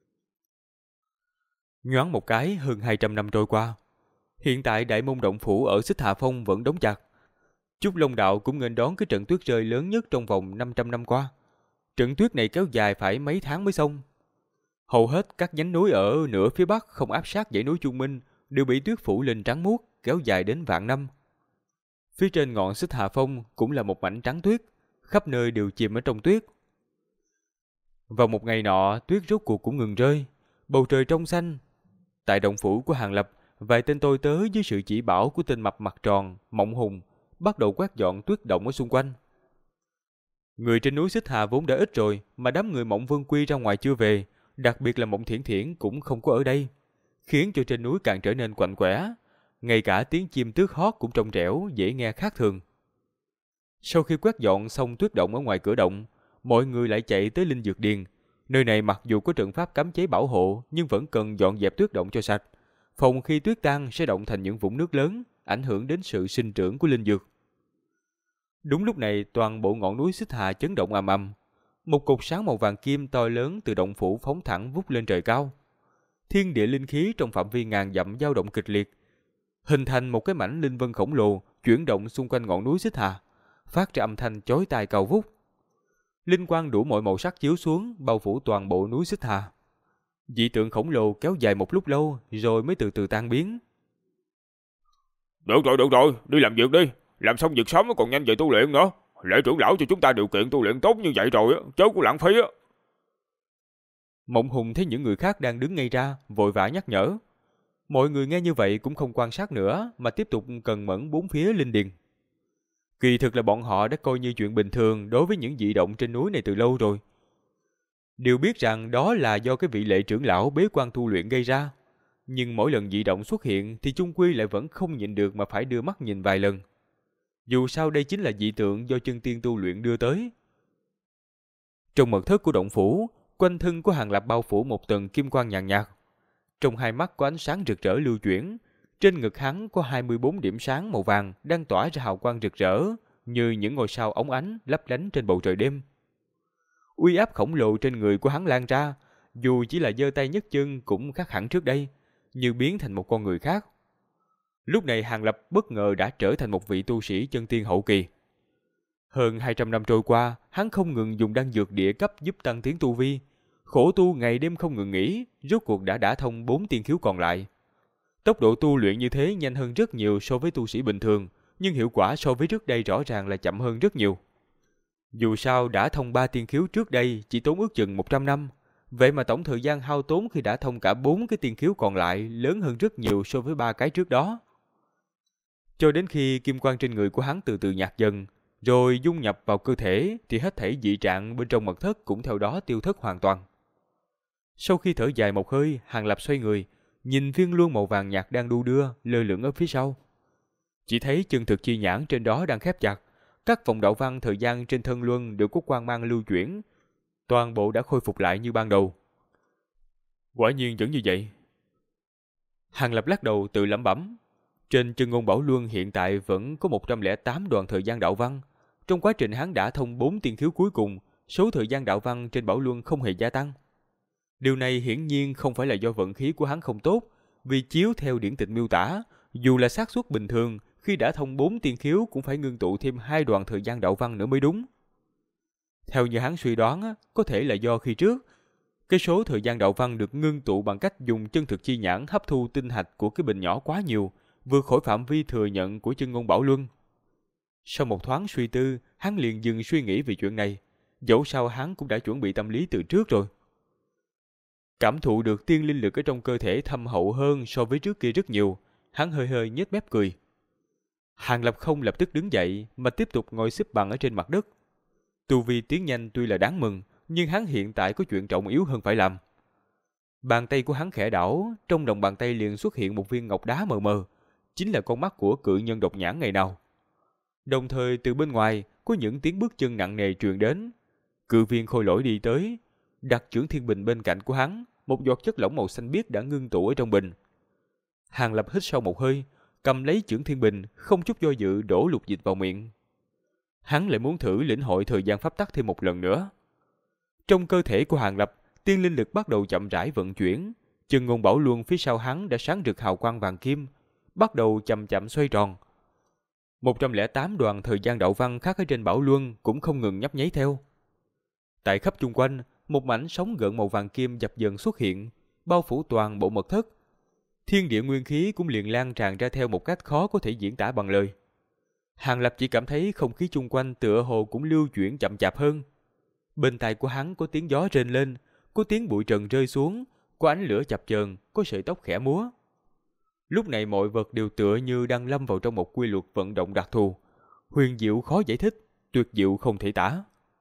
Nhoáng một cái, hơn 200 năm trôi qua. Hiện tại đại môn động phủ ở Xích Hà Phong vẫn đóng chặt. Trúc Long Đạo cũng nghênh đón cái trận tuyết rơi lớn nhất trong vòng 500 năm qua. Trận tuyết này kéo dài phải mấy tháng mới xong. Hầu hết các nhánh núi ở nửa phía bắc không áp sát dãy núi Trung Minh đều bị tuyết phủ lên trắng muốt, kéo dài đến vạn năm. Phía trên ngọn Xích Hà Phong cũng là một mảnh trắng tuyết, khắp nơi đều chìm ở trong tuyết. Vào một ngày nọ, tuyết rốt cuộc cũng ngừng rơi, bầu trời trong xanh. Tại động phủ của Hàng Lập, vài tên tôi tớ dưới sự chỉ bảo của tên mập mặt tròn, Mộng Hùng, bắt đầu quét dọn tuyết động ở xung quanh. Người trên núi Xích Hà vốn đã ít rồi, mà đám người Mộng Vương Quy ra ngoài chưa về, đặc biệt là Mộng Thiển Thiển cũng không có ở đây, khiến cho trên núi càng trở nên quạnh quẽ, ngay cả tiếng chim tước hót cũng trong trẻo, dễ nghe khác thường. Sau khi quét dọn xong tuyết động ở ngoài cửa động, mọi người lại chạy tới Linh Dược Điền. Nơi này mặc dù có trận pháp cấm chế bảo hộ, nhưng vẫn cần dọn dẹp tuyết động cho sạch, phòng khi tuyết tan sẽ động thành những vũng nước lớn, ảnh hưởng đến sự sinh trưởng của linh dược. Đúng lúc này, toàn bộ ngọn núi Xích Hà chấn động ầm ầm. Một cột sáng màu vàng kim to lớn từ động phủ phóng thẳng vút lên trời cao. Thiên địa linh khí trong phạm vi ngàn dặm dao động kịch liệt, hình thành một cái mảnh linh vân khổng lồ chuyển động xung quanh ngọn núi Xích Hà, phát ra âm thanh chói tai cao vút. Linh quang đủ mọi màu sắc chiếu xuống, bao phủ toàn bộ núi Xích Hà. Dị tượng khổng lồ kéo dài một lúc lâu, rồi mới từ từ tan biến. Được rồi, đi làm việc đi. Làm xong việc sớm còn nhanh về tu luyện nữa. Lễ trưởng lão cho chúng ta điều kiện tu luyện tốt như vậy rồi, chớ có lãng phí. Mộng Hùng thấy những người khác đang đứng ngay ra, vội vã nhắc nhở. Mọi người nghe như vậy cũng không quan sát nữa, mà tiếp tục cần mẫn bốn phía linh điền. Kỳ thực là bọn họ đã coi như chuyện bình thường đối với những dị động trên núi này từ lâu rồi. Đều biết rằng đó là do cái vị lệ trưởng lão bế quan tu luyện gây ra. Nhưng mỗi lần dị động xuất hiện thì chung quy lại vẫn không nhịn được mà phải đưa mắt nhìn vài lần. Dù sao đây chính là dị tượng do chân tiên tu luyện đưa tới. Trong mật thất của động phủ, quanh thân của Hàng Lập bao phủ một tầng kim quang nhàn nhạt. Trong hai mắt có ánh sáng rực rỡ lưu chuyển. Trên ngực hắn có 24 điểm sáng màu vàng đang tỏa ra hào quang rực rỡ, như những ngôi sao óng ánh lấp lánh trên bầu trời đêm. Uy áp khổng lồ trên người của hắn lan ra, dù chỉ là giơ tay nhấc chân cũng khác hẳn trước đây, như biến thành một con người khác. Lúc này Hàng Lập bất ngờ đã trở thành một vị tu sĩ chân tiên hậu kỳ. Hơn 200 năm trôi qua, hắn không ngừng dùng đan dược địa cấp giúp tăng tiến tu vi, khổ tu ngày đêm không ngừng nghỉ, rốt cuộc đã đả thông 4 tiên khiếu còn lại. Tốc độ tu luyện như thế nhanh hơn rất nhiều so với tu sĩ bình thường, nhưng hiệu quả so với trước đây rõ ràng là chậm hơn rất nhiều. Dù sao đã thông 3 tiên khiếu trước đây chỉ tốn ước chừng 100 năm, vậy mà tổng thời gian hao tốn khi đã thông cả 4 cái tiên khiếu còn lại lớn hơn rất nhiều so với 3 cái trước đó. Cho đến khi kim quang trên người của hắn từ từ nhạt dần, rồi dung nhập vào cơ thể thì hết thảy dị trạng bên trong mật thất cũng theo đó tiêu thất hoàn toàn. Sau khi thở dài một hơi, Hàng Lập xoay người, nhìn viên luân màu vàng nhạt đang đu đưa, lơ lửng ở phía sau. Chỉ thấy chân thực chi nhãn trên đó đang khép chặt, các vòng đạo văn thời gian trên thân luân đều có quang mang lưu chuyển, toàn bộ đã khôi phục lại như ban đầu. Quả nhiên vẫn như vậy. Hàng Lập lắc đầu tự lẩm bẩm. Trên Chân Ngôn Bảo Luân hiện tại vẫn có 108 đoạn thời gian đạo văn. Trong quá trình hắn đã thông 4 tiên khiếu cuối cùng, số thời gian đạo văn trên Bảo Luân không hề gia tăng. Điều này hiển nhiên không phải là do vận khí của hắn không tốt, vì chiếu theo điển tịch miêu tả, dù là xác suất bình thường, khi đã thông 4 tiên khiếu cũng phải ngưng tụ thêm 2 đoạn thời gian đạo văn nữa mới đúng. Theo như hắn suy đoán, có thể là do khi trước, cái số thời gian đạo văn được ngưng tụ bằng cách dùng chân thực chi nhãn hấp thu tinh hạch của cái bình nhỏ quá nhiều, vượt khỏi phạm vi thừa nhận của Chân Ngôn Bảo Luân. Sau một thoáng suy tư, hắn liền dừng suy nghĩ về chuyện này, dẫu sao hắn cũng đã chuẩn bị tâm lý từ trước rồi. Cảm thụ được tiên linh lực ở trong cơ thể thâm hậu hơn so với trước kia rất nhiều, hắn hơi hơi nhếch mép cười. Hàng Lập không lập tức đứng dậy mà tiếp tục ngồi xếp bằng ở trên mặt đất. Tu vi tiến nhanh tuy là đáng mừng, nhưng hắn hiện tại có chuyện trọng yếu hơn phải làm. Bàn tay của hắn khẽ đảo, trong lòng bàn tay liền xuất hiện một viên ngọc đá mờ mờ, chính là con mắt của cự nhân độc nhãn ngày nào. Đồng thời từ bên ngoài có những tiếng bước chân nặng nề truyền đến. Cự viên khôi lỗi đi tới, đặt chưởng thiên bình bên cạnh của hắn, một giọt chất lỏng màu xanh biếc đã ngưng tụ ở trong bình. Hàng Lập hít sâu một hơi, cầm lấy chưởng thiên bình, không chút do dự đổ lục dịch vào miệng. Hắn lại muốn thử lĩnh hội thời gian pháp tắc thêm một lần nữa. Trong cơ thể của Hàng Lập, tiên linh lực bắt đầu chậm rãi vận chuyển, Chân Ngôn Bảo Luân phía sau hắn đã sáng rực hào quang vàng kim, bắt đầu chậm chậm xoay tròn. 108 đoàn thời gian đạo văn khác ở trên Bảo Luân cũng không ngừng nhấp nháy theo. Tại khắp chung quanh, một mảnh sóng gợn màu vàng kim dập dần xuất hiện, bao phủ toàn bộ mật thất. Thiên địa nguyên khí cũng liền lan tràn ra theo một cách khó có thể diễn tả bằng lời. Hàng Lập chỉ cảm thấy không khí chung quanh tựa hồ cũng lưu chuyển chậm chạp hơn. Bên tai của hắn có tiếng gió rên lên, có tiếng bụi trần rơi xuống, có ánh lửa chập chờn, có sợi tóc khẽ múa. Lúc này mọi vật đều tựa như đang lâm vào trong một quy luật vận động đặc thù, huyền diệu khó giải thích, tuyệt diệu không thể tả.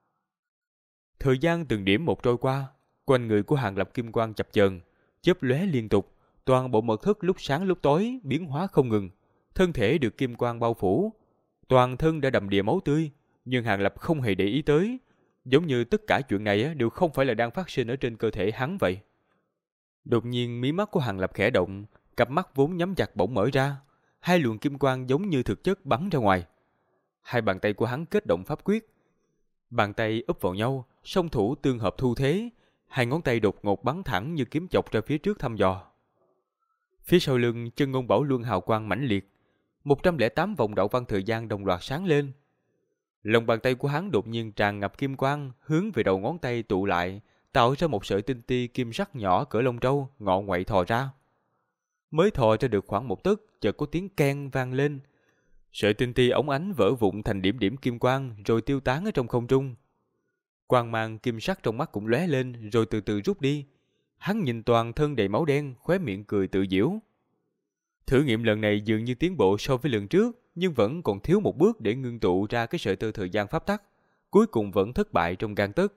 Thời gian từng điểm một trôi qua, quanh người của Hàng Lập kim quang chập chờn, chớp lóe liên tục, toàn bộ mật thất lúc sáng lúc tối biến hóa không ngừng, thân thể được kim quang bao phủ, toàn thân đã đầm đìa máu tươi, nhưng Hàng Lập không hề để ý tới, giống như tất cả chuyện này đều không phải là đang phát sinh ở trên cơ thể hắn vậy. Đột nhiên mí mắt của Hàng Lập khẽ động, cặp mắt vốn nhắm chặt bỗng mở ra, hai luồng kim quang giống như thực chất bắn ra ngoài. Hai bàn tay của hắn kết động pháp quyết, bàn tay úp vào nhau, song thủ tương hợp thu thế, hai ngón tay đột ngột bắn thẳng như kiếm chọc ra phía trước thăm dò. Phía sau lưng Chân Ngôn Bảo Luân hào quang mãnh liệt, 108 vòng đạo văn thời gian đồng loạt sáng lên. Lòng bàn tay của hắn đột nhiên tràn ngập kim quang, hướng về đầu ngón tay tụ lại, tạo ra một sợi tinh ti kim sắc nhỏ cỡ lông trâu, ngọ ngoại thò ra. Mới thò ra được khoảng một tấc, chợt có tiếng keng vang lên. Sợi tinh ti óng ánh vỡ vụn thành điểm điểm kim quang, rồi tiêu tán ở trong không trung. Quang mang kim sắc trong mắt cũng lóe lên, rồi từ từ rút đi. Hắn nhìn toàn thân đầy máu đen, khóe miệng cười tự giễu. Thử nghiệm lần này dường như tiến bộ so với lần trước, nhưng vẫn còn thiếu một bước để ngưng tụ ra cái sợi tơ thời gian pháp tắc. Cuối cùng vẫn thất bại trong gang tấc.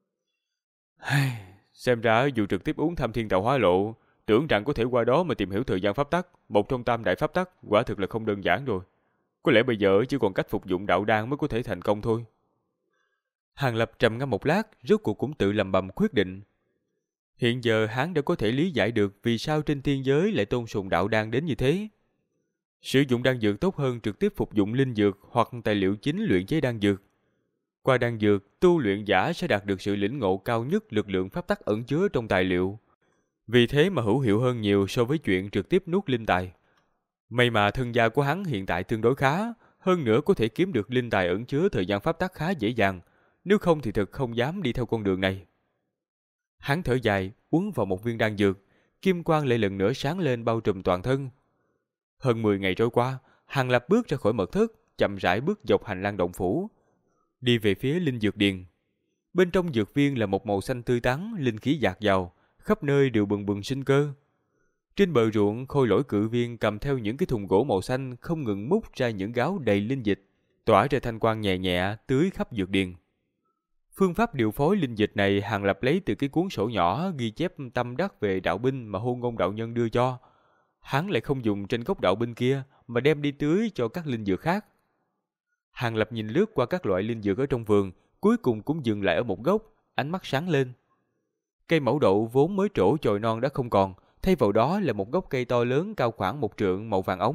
Xem ra dù trực tiếp uống Tham Thiên Tạo Hóa Lộ, tưởng rằng có thể qua đó mà tìm hiểu thời gian pháp tắc, một trong tam đại pháp tắc, quả thực là không đơn giản rồi. Có lẽ bây giờ chỉ còn cách phục dụng đạo đan mới có thể thành công thôi. Hàng Lập trầm ngâm một lát, rốt cuộc cũng tự lầm bầm quyết định. Hiện giờ hắn đã có thể lý giải được vì sao trên thiên giới lại tôn sùng đạo đan đến như thế. Sử dụng đan dược tốt hơn trực tiếp phục dụng linh dược hoặc tài liệu chính luyện chế đan dược. Qua đan dược, tu luyện giả sẽ đạt được sự lĩnh ngộ cao nhất lực lượng pháp tắc ẩn chứa trong tài liệu. Vì thế mà hữu hiệu hơn nhiều so với chuyện trực tiếp nuốt linh tài. May mà thân gia của hắn hiện tại tương đối khá, hơn nữa có thể kiếm được linh tài ẩn chứa thời gian pháp tắc khá dễ dàng, nếu không thì thực không dám đi theo con đường này. Hắn thở dài, uống vào một viên đan dược, kim quang lại lần nữa sáng lên bao trùm toàn thân. Hơn 10 ngày trôi qua, Hàng Lập bước ra khỏi mật thất, chậm rãi bước dọc hành lang động phủ, đi về phía linh dược điền. Bên trong dược viên là một màu xanh tươi tắn, linh khí dạt dào, khắp nơi đều bừng bừng sinh cơ. Trên bờ ruộng, khôi lỗi cự viên cầm theo những cái thùng gỗ màu xanh không ngừng múc ra những gáo đầy linh dịch, tỏa ra thanh quang nhẹ nhẹ tưới khắp dược điền. Phương pháp điều phối linh dịch này Hàng Lập lấy từ cái cuốn sổ nhỏ ghi chép tâm đắc về đạo binh mà Hôn Ngôn đạo nhân đưa cho. Hắn lại không dùng trên gốc đạo binh kia mà đem đi tưới cho các linh dược khác. Hàng Lập nhìn lướt qua các loại linh dược ở trong vườn, cuối cùng cũng dừng lại ở một gốc, ánh mắt sáng lên. Cây mẫu đậu vốn mới trổ chồi non đã không còn, thay vào đó là một gốc cây to lớn cao khoảng 1 trượng màu vàng óng,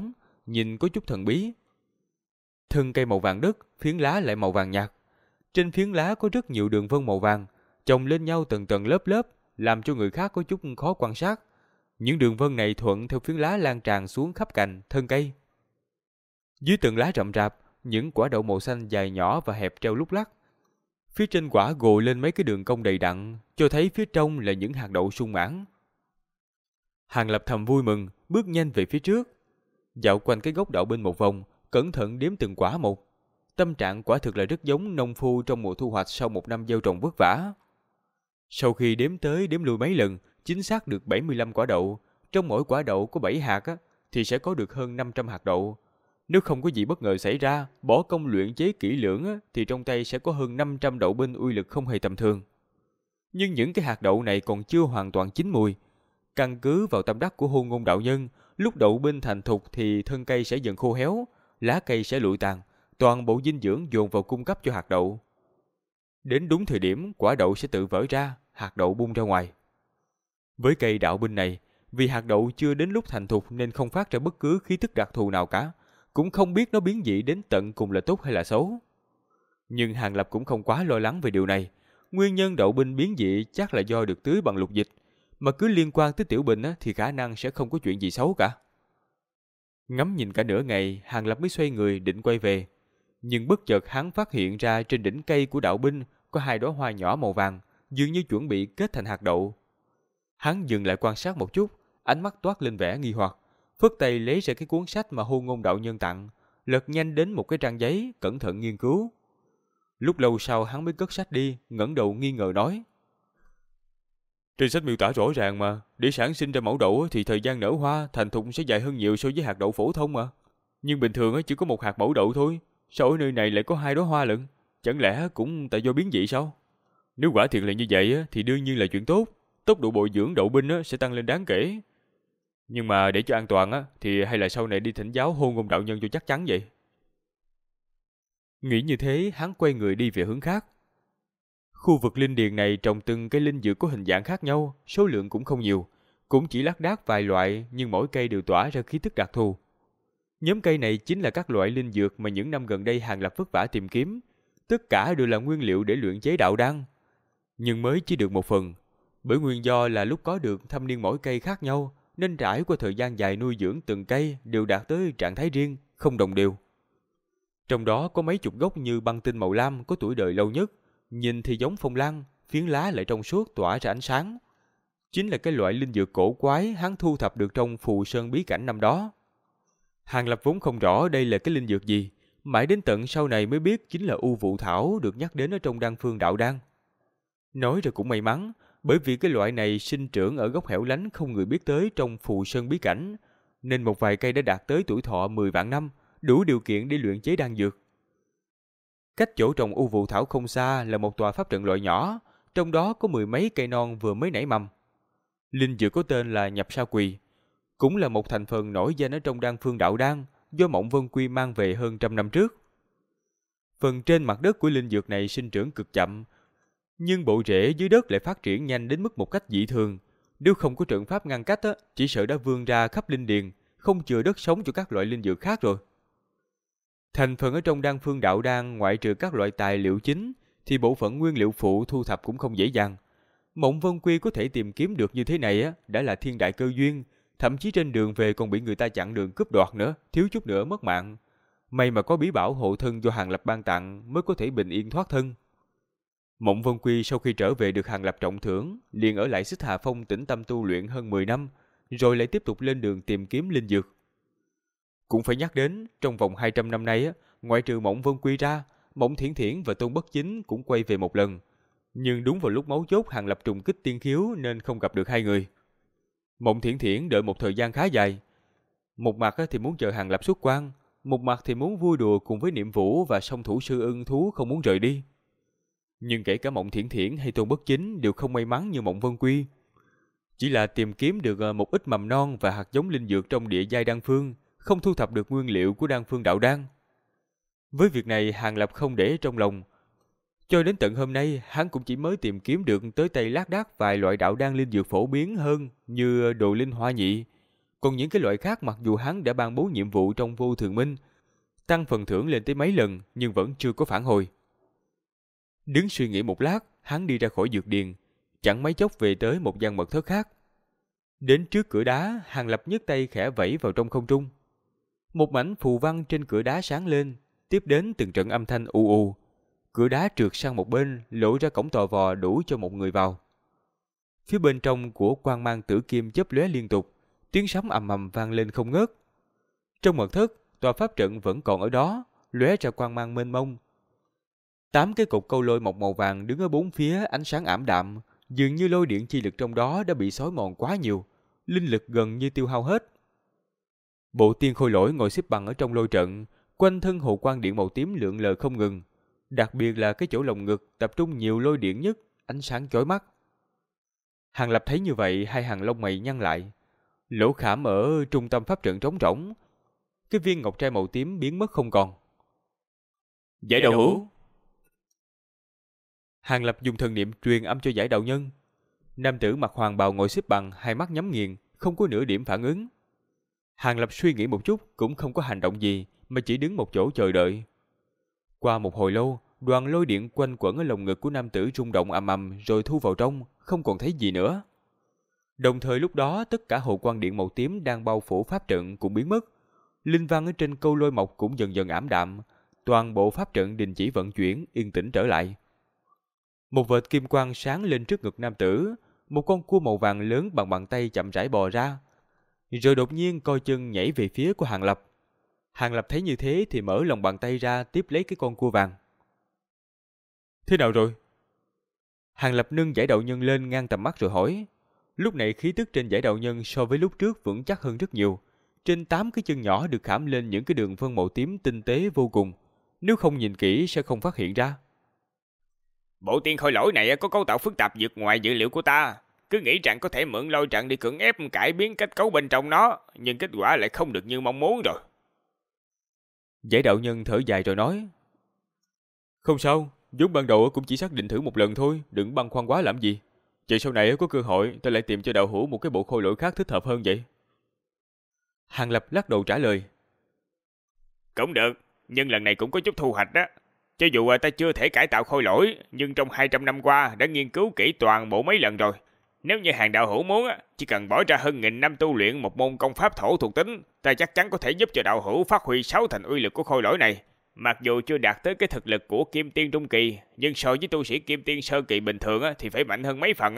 nhìn có chút thần bí. Thân cây màu vàng đất, phiến lá lại màu vàng nhạt. Trên phiến lá có rất nhiều đường vân màu vàng, chồng lên nhau từng tầng lớp lớp, làm cho người khác có chút khó quan sát. Những đường vân này thuận theo phiến lá lan tràn xuống khắp cành, thân cây. Dưới tầng lá rậm rạp, những quả đậu màu xanh dài nhỏ và hẹp treo lúc lắc. Phía trên quả gồ lên mấy cái đường cong đầy đặn, cho thấy phía trong là những hạt đậu sung mãn. Hàng Lập thầm vui mừng, bước nhanh về phía trước. Dạo quanh cái gốc đậu bên một vòng, cẩn thận đếm từng quả một. Tâm trạng quả thực là rất giống nông phu trong mùa thu hoạch sau một năm gieo trồng vất vả. Sau khi đếm tới đếm lui mấy lần, chính xác được 75 quả đậu. Trong mỗi quả đậu có 7 hạt thì sẽ có được hơn 500 hạt đậu. Nếu không có gì bất ngờ xảy ra, bỏ công luyện chế kỹ lưỡng thì trong tay sẽ có hơn 500 đậu binh uy lực không hề tầm thường. Nhưng những cái hạt đậu này còn chưa hoàn toàn chín mùi. Căn cứ vào tâm đắc của Hôn Ngôn đạo nhân, lúc đậu binh thành thục thì thân cây sẽ dần khô héo, lá cây sẽ lụi tàn, toàn bộ dinh dưỡng dồn vào cung cấp cho hạt đậu. Đến đúng thời điểm, quả đậu sẽ tự vỡ ra, hạt đậu bung ra ngoài. Với cây đạo binh này, vì hạt đậu chưa đến lúc thành thục nên không phát ra bất cứ khí tức đặc thù nào cả, cũng không biết nó biến dị đến tận cùng là tốt hay là xấu. Nhưng Hàng Lập cũng không quá lo lắng về điều này. Nguyên nhân đậu binh biến dị chắc là do được tưới bằng lục dịch, mà cứ liên quan tới tiểu bình thì khả năng sẽ không có chuyện gì xấu cả. Ngắm nhìn cả nửa ngày, Hàng Lập mới xoay người định quay về. Nhưng bất chợt hắn phát hiện ra trên đỉnh cây của đạo binh có 2 đóa hoa nhỏ màu vàng, dường như chuẩn bị kết thành hạt đậu. Hắn dừng lại quan sát một chút, ánh mắt toát lên vẻ nghi hoặc, phất tay lấy ra cái cuốn sách mà Hôn Ngôn đạo nhân tặng, lật nhanh đến một cái trang giấy, cẩn thận nghiên cứu. Lúc lâu sau hắn mới cất sách đi, ngẩng đầu nghi ngờ nói: trên sách miêu tả rõ ràng mà, để sản sinh ra mẫu đậu thì thời gian nở hoa thành thục sẽ dài hơn nhiều so với hạt đậu phổ thông mà. Nhưng bình thường chỉ có một hạt mẫu đậu thôi, sao ở nơi này lại có 2 đóa hoa lận? Chẳng lẽ cũng tại do biến dị sao? Nếu quả thiệt là như vậy thì đương nhiên là chuyện tốt, tốc độ bồi dưỡng đậu binh sẽ tăng lên đáng kể. Nhưng mà để cho an toàn thì hay là sau này đi thỉnh giáo Hôn Ngôn đạo nhân cho chắc chắn vậy. Nghĩ như thế, hắn quay người đi về hướng khác. Khu vực linh điền này trồng từng cây linh dược có hình dạng khác nhau, số lượng cũng không nhiều, cũng chỉ lác đác vài loại, nhưng mỗi cây đều tỏa ra khí tức đặc thù. Nhóm cây này chính là các loại linh dược mà những năm gần đây Hàng Lập vất vả tìm kiếm, tất cả đều là nguyên liệu để luyện chế đạo đan. Nhưng mới chỉ được một phần, bởi nguyên do là lúc có được thâm niên mỗi cây khác nhau, nên trải qua thời gian dài nuôi dưỡng từng cây đều đạt tới trạng thái riêng, không đồng đều. Trong đó có mấy chục gốc như băng tinh màu lam có tuổi đời lâu nhất, nhìn thì giống phong lan, phiến lá lại trong suốt tỏa ra ánh sáng. Chính là cái loại linh dược cổ quái hắn thu thập được trong Phù Sơn bí cảnh năm đó. Hàng Lập vốn không rõ đây là cái linh dược gì, mãi đến tận sau này mới biết chính là U Vụ Thảo được nhắc đến ở trong Đan Phương Đạo Đan. Nói ra cũng may mắn, bởi vì cái loại này sinh trưởng ở góc hẻo lánh không người biết tới trong Phù Sơn bí cảnh, nên một vài cây đã đạt tới tuổi thọ 10 vạn năm, đủ điều kiện để luyện chế đan dược. Cách chỗ trồng U Vụ Thảo không xa là một tòa pháp trận loại nhỏ, trong đó có 10 mấy cây non vừa mới nảy mầm. Linh dược có tên là Nhập Sa Quỳ, cũng là một thành phần nổi danh ở trong Đan Phương Đạo Đan, do Mộng Vân Quy mang về hơn 100 năm trước. Phần trên mặt đất của linh dược này sinh trưởng cực chậm, nhưng bộ rễ dưới đất lại phát triển nhanh đến mức một cách dị thường. Nếu không có trận pháp ngăn cách chỉ sợ đã vươn ra khắp linh điền, không chừa đất sống cho các loại linh dược khác rồi. Thành phần ở trong Đan Phương Đạo Đan ngoại trừ các loại tài liệu chính thì bộ phận nguyên liệu phụ thu thập cũng không dễ dàng. Mộng Vân Quy có thể tìm kiếm được như thế này đã là thiên đại cơ duyên, thậm chí trên đường về còn bị người ta chặn đường cướp đoạt nữa, thiếu chút nữa mất mạng. May mà có bí bảo hộ thân do Hàng Lập ban tặng mới có thể bình yên thoát thân. Mộng Vân Quy sau khi trở về được Hàng Lập trọng thưởng, liền ở lại Xích Hà Phong tĩnh tâm tu luyện hơn 10 năm, rồi lại tiếp tục lên đường tìm kiếm linh dược. Cũng phải nhắc đến, trong vòng 200 năm nay ngoại trừ Mộng Vân Quy ra, Mộng Thiển Thiển và Tôn Bất Chính cũng quay về một lần. Nhưng đúng vào lúc máu chốt Hàng Lập trùng kích tiên khiếu nên không gặp được hai người. Mộng Thiển Thiển đợi một thời gian khá dài. Một mặt thì muốn chờ Hàng Lập xuất quan, một mặt thì muốn vui đùa cùng với Niệm Vũ và song thủ sư ưng thú không muốn rời đi. Nhưng kể cả Mộng Thiển Thiển hay Tôn Bất Chính đều không may mắn như Mộng Vân Quy. Chỉ là tìm kiếm được một ít mầm non và hạt giống linh dược trong địa giai đan phương, không thu thập được nguyên liệu của Đan Phương Đạo Đan. Với việc này Hàng Lập không để trong lòng. Cho đến tận hôm nay, hắn cũng chỉ mới tìm kiếm được tới tay lác đác vài loại đạo đan linh dược phổ biến hơn như Đồ Linh Hoa Nhị, Còn những cái loại khác mặc dù hắn đã ban bố nhiệm vụ trong Vô Thường Minh, tăng phần thưởng lên tới mấy lần nhưng vẫn chưa có phản hồi. Đứng suy nghĩ một lát, hắn đi ra khỏi dược điền, chẳng mấy chốc về tới một gian mật thất khác. Đến trước cửa đá, Hàng Lập nhấc tay khẽ vẫy vào trong không trung. Một mảnh phù văn trên cửa đá sáng lên, tiếp đến từng trận âm thanh ù ù. Cửa đá trượt sang một bên, lộ ra cổng tò vò đủ cho một người vào. Phía bên trong của quang mang tử kim chớp lóe liên tục, tiếng sấm ầm ầm vang lên không ngớt. Trong mật thất, tòa pháp trận vẫn còn ở đó, lóe ra quang mang mênh mông. 8 cái cột câu lôi mọc màu vàng đứng ở bốn phía, ánh sáng ảm đạm, dường như lôi điện chi lực trong đó đã bị xói mòn quá nhiều, linh lực gần như tiêu hao hết. Bộ tiên khôi lỗi ngồi xếp bằng ở trong lôi trận, quanh thân hồ quang điện màu tím lượn lờ không ngừng, đặc biệt là cái chỗ lồng ngực tập trung nhiều lôi điện nhất, ánh sáng chói mắt. Hàng Lập thấy như vậy, hai hàng lông mày nhăn lại. Lỗ khảm ở trung tâm pháp trận trống rỗng, cái viên ngọc trai màu tím biến mất không còn. Giải đạo hữu. Hàng Lập dùng thần niệm truyền âm cho giải đạo nhân. Nam tử mặc hoàng bào ngồi xếp bằng, hai mắt nhắm nghiền, không có nửa điểm phản ứng. Hàng Lập suy nghĩ một chút, cũng không có hành động gì, mà chỉ đứng một chỗ chờ đợi. Qua một hồi lâu, đoàn lôi điện quanh quẩn ở lồng ngực của nam tử rung động ầm ầm rồi thu vào trong, không còn thấy gì nữa. Đồng thời lúc đó, tất cả hồ quang điện màu tím đang bao phủ pháp trận cũng biến mất. Linh văn ở trên câu lôi mộc cũng dần dần ảm đạm, toàn bộ pháp trận đình chỉ vận chuyển, yên tĩnh trở lại. Một vệt kim quang sáng lên trước ngực nam tử, một con cua màu vàng lớn bằng bàn tay chậm rãi bò ra, rồi đột nhiên coi chân nhảy về phía của Hàng Lập. Hàng Lập thấy như thế thì mở lòng bàn tay ra tiếp lấy cái con cua vàng. Thế nào rồi? Hàng Lập nâng giải đạo nhân lên ngang tầm mắt rồi hỏi. Lúc này khí tức trên giải đạo nhân so với lúc trước vững chắc hơn rất nhiều. Trên 8 cái chân nhỏ được khảm lên những cái đường vân màu tím tinh tế vô cùng. Nếu không nhìn kỹ sẽ không phát hiện ra. Bộ tiên khôi lỗi này có cấu tạo phức tạp vượt ngoài dự liệu của ta. Cứ nghĩ rằng có thể mượn lôi trận để cưỡng ép cải biến kết cấu bên trong nó, nhưng kết quả lại không được như mong muốn rồi. Giải đạo nhân thở dài rồi nói. Không sao, vốn ban đầu cũng chỉ xác định thử một lần thôi, đừng băn khoăn quá làm gì. Vậy sau này có cơ hội ta lại tìm cho đạo hữu một cái bộ khôi lỗi khác thích hợp hơn vậy. Hàng Lập lắc đầu trả lời. Cũng được, nhưng lần này cũng có chút thu hoạch đó. Cho dù ta chưa thể cải tạo khôi lỗi, nhưng trong 200 năm qua đã nghiên cứu kỹ toàn bộ mấy lần rồi. Nếu như hàng đạo hữu muốn, chỉ cần bỏ ra hơn 1000 năm tu luyện một môn công pháp thổ thuộc tính, ta chắc chắn có thể giúp cho đạo hữu phát huy 6 thành uy lực của khôi lỗi này. Mặc dù chưa đạt tới cái thực lực của Kim Tiên Trung Kỳ, nhưng so với tu sĩ Kim Tiên Sơ Kỳ bình thường thì phải mạnh hơn mấy phần.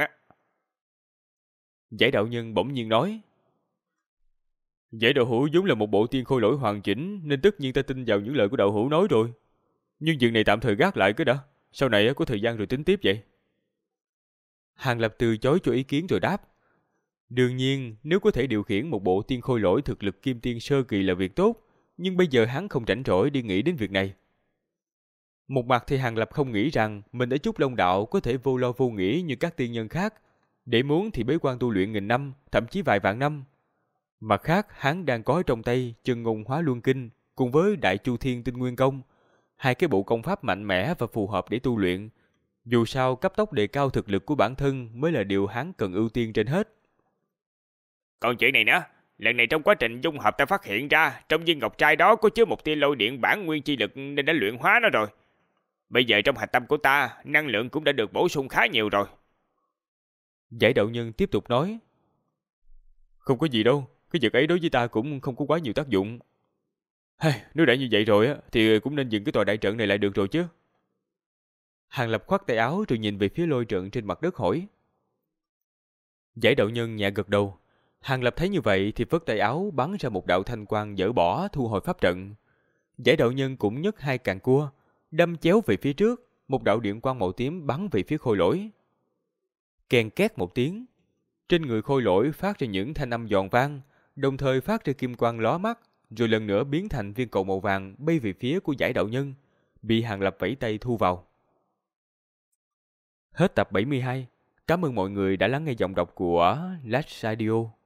Giải đạo nhân bỗng nhiên nói. Giải đạo hữu vốn là một bộ tiên khôi lỗi hoàn chỉnh, nên tất nhiên ta tin vào những lời của đạo hữu nói rồi. Nhưng chuyện này tạm thời gác lại cái đã, sau này có thời gian rồi tính tiếp vậy. Hàng Lập từ chối cho ý kiến rồi đáp. Đương nhiên, nếu có thể điều khiển một bộ tiên khôi lỗi thực lực Kim Tiên Sơ Kỳ là việc tốt, nhưng bây giờ hắn không rảnh rỗi đi nghĩ đến việc này. Một mặt thì Hàng Lập không nghĩ rằng mình ở Trúc Long Đạo có thể vô lo vô nghĩ như các tiên nhân khác, để muốn thì bế quan tu luyện 1000 năm, thậm chí vài vạn năm. Mặt khác, hắn đang có trong tay Chân Ngôn Hóa Luân Kinh cùng với Đại Chu Thiên Tinh Nguyên Công, hai cái bộ công pháp mạnh mẽ và phù hợp để tu luyện. Dù sao, cấp tốc đề cao thực lực của bản thân mới là điều hắn cần ưu tiên trên hết. Còn chuyện này nữa, lần này trong quá trình dung hợp ta phát hiện ra trong viên ngọc trai đó có chứa một tia lôi điện bản nguyên chi lực nên đã luyện hóa nó rồi. Bây giờ trong hạch tâm của ta, năng lượng cũng đã được bổ sung khá nhiều rồi. Giải đạo nhân tiếp tục nói. Không có gì đâu, cái vật ấy đối với ta cũng không có quá nhiều tác dụng. Nếu đã như vậy rồi thì cũng nên dừng cái tòa đại trận này lại được rồi chứ. Hàng Lập khoác tay áo rồi nhìn về phía lôi trận trên mặt đất hỏi. Giải đạo nhân nhẹ gật đầu. Hàng Lập thấy như vậy thì phất tay áo bắn ra một đạo thanh quang dỡ bỏ thu hồi pháp trận. Giải đạo nhân cũng nhấc hai càng cua, đâm chéo về phía trước, một đạo điện quang màu tím bắn về phía khôi lỗi. Kèn két một tiếng, trên người khôi lỗi phát ra những thanh âm giòn vang, đồng thời phát ra kim quang lóa mắt, rồi lần nữa biến thành viên cầu màu vàng bay về phía của giải đạo nhân, bị Hàng Lập vẫy tay thu vào. Hết tập 72. Cảm ơn mọi người đã lắng nghe giọng đọc của Last Radio.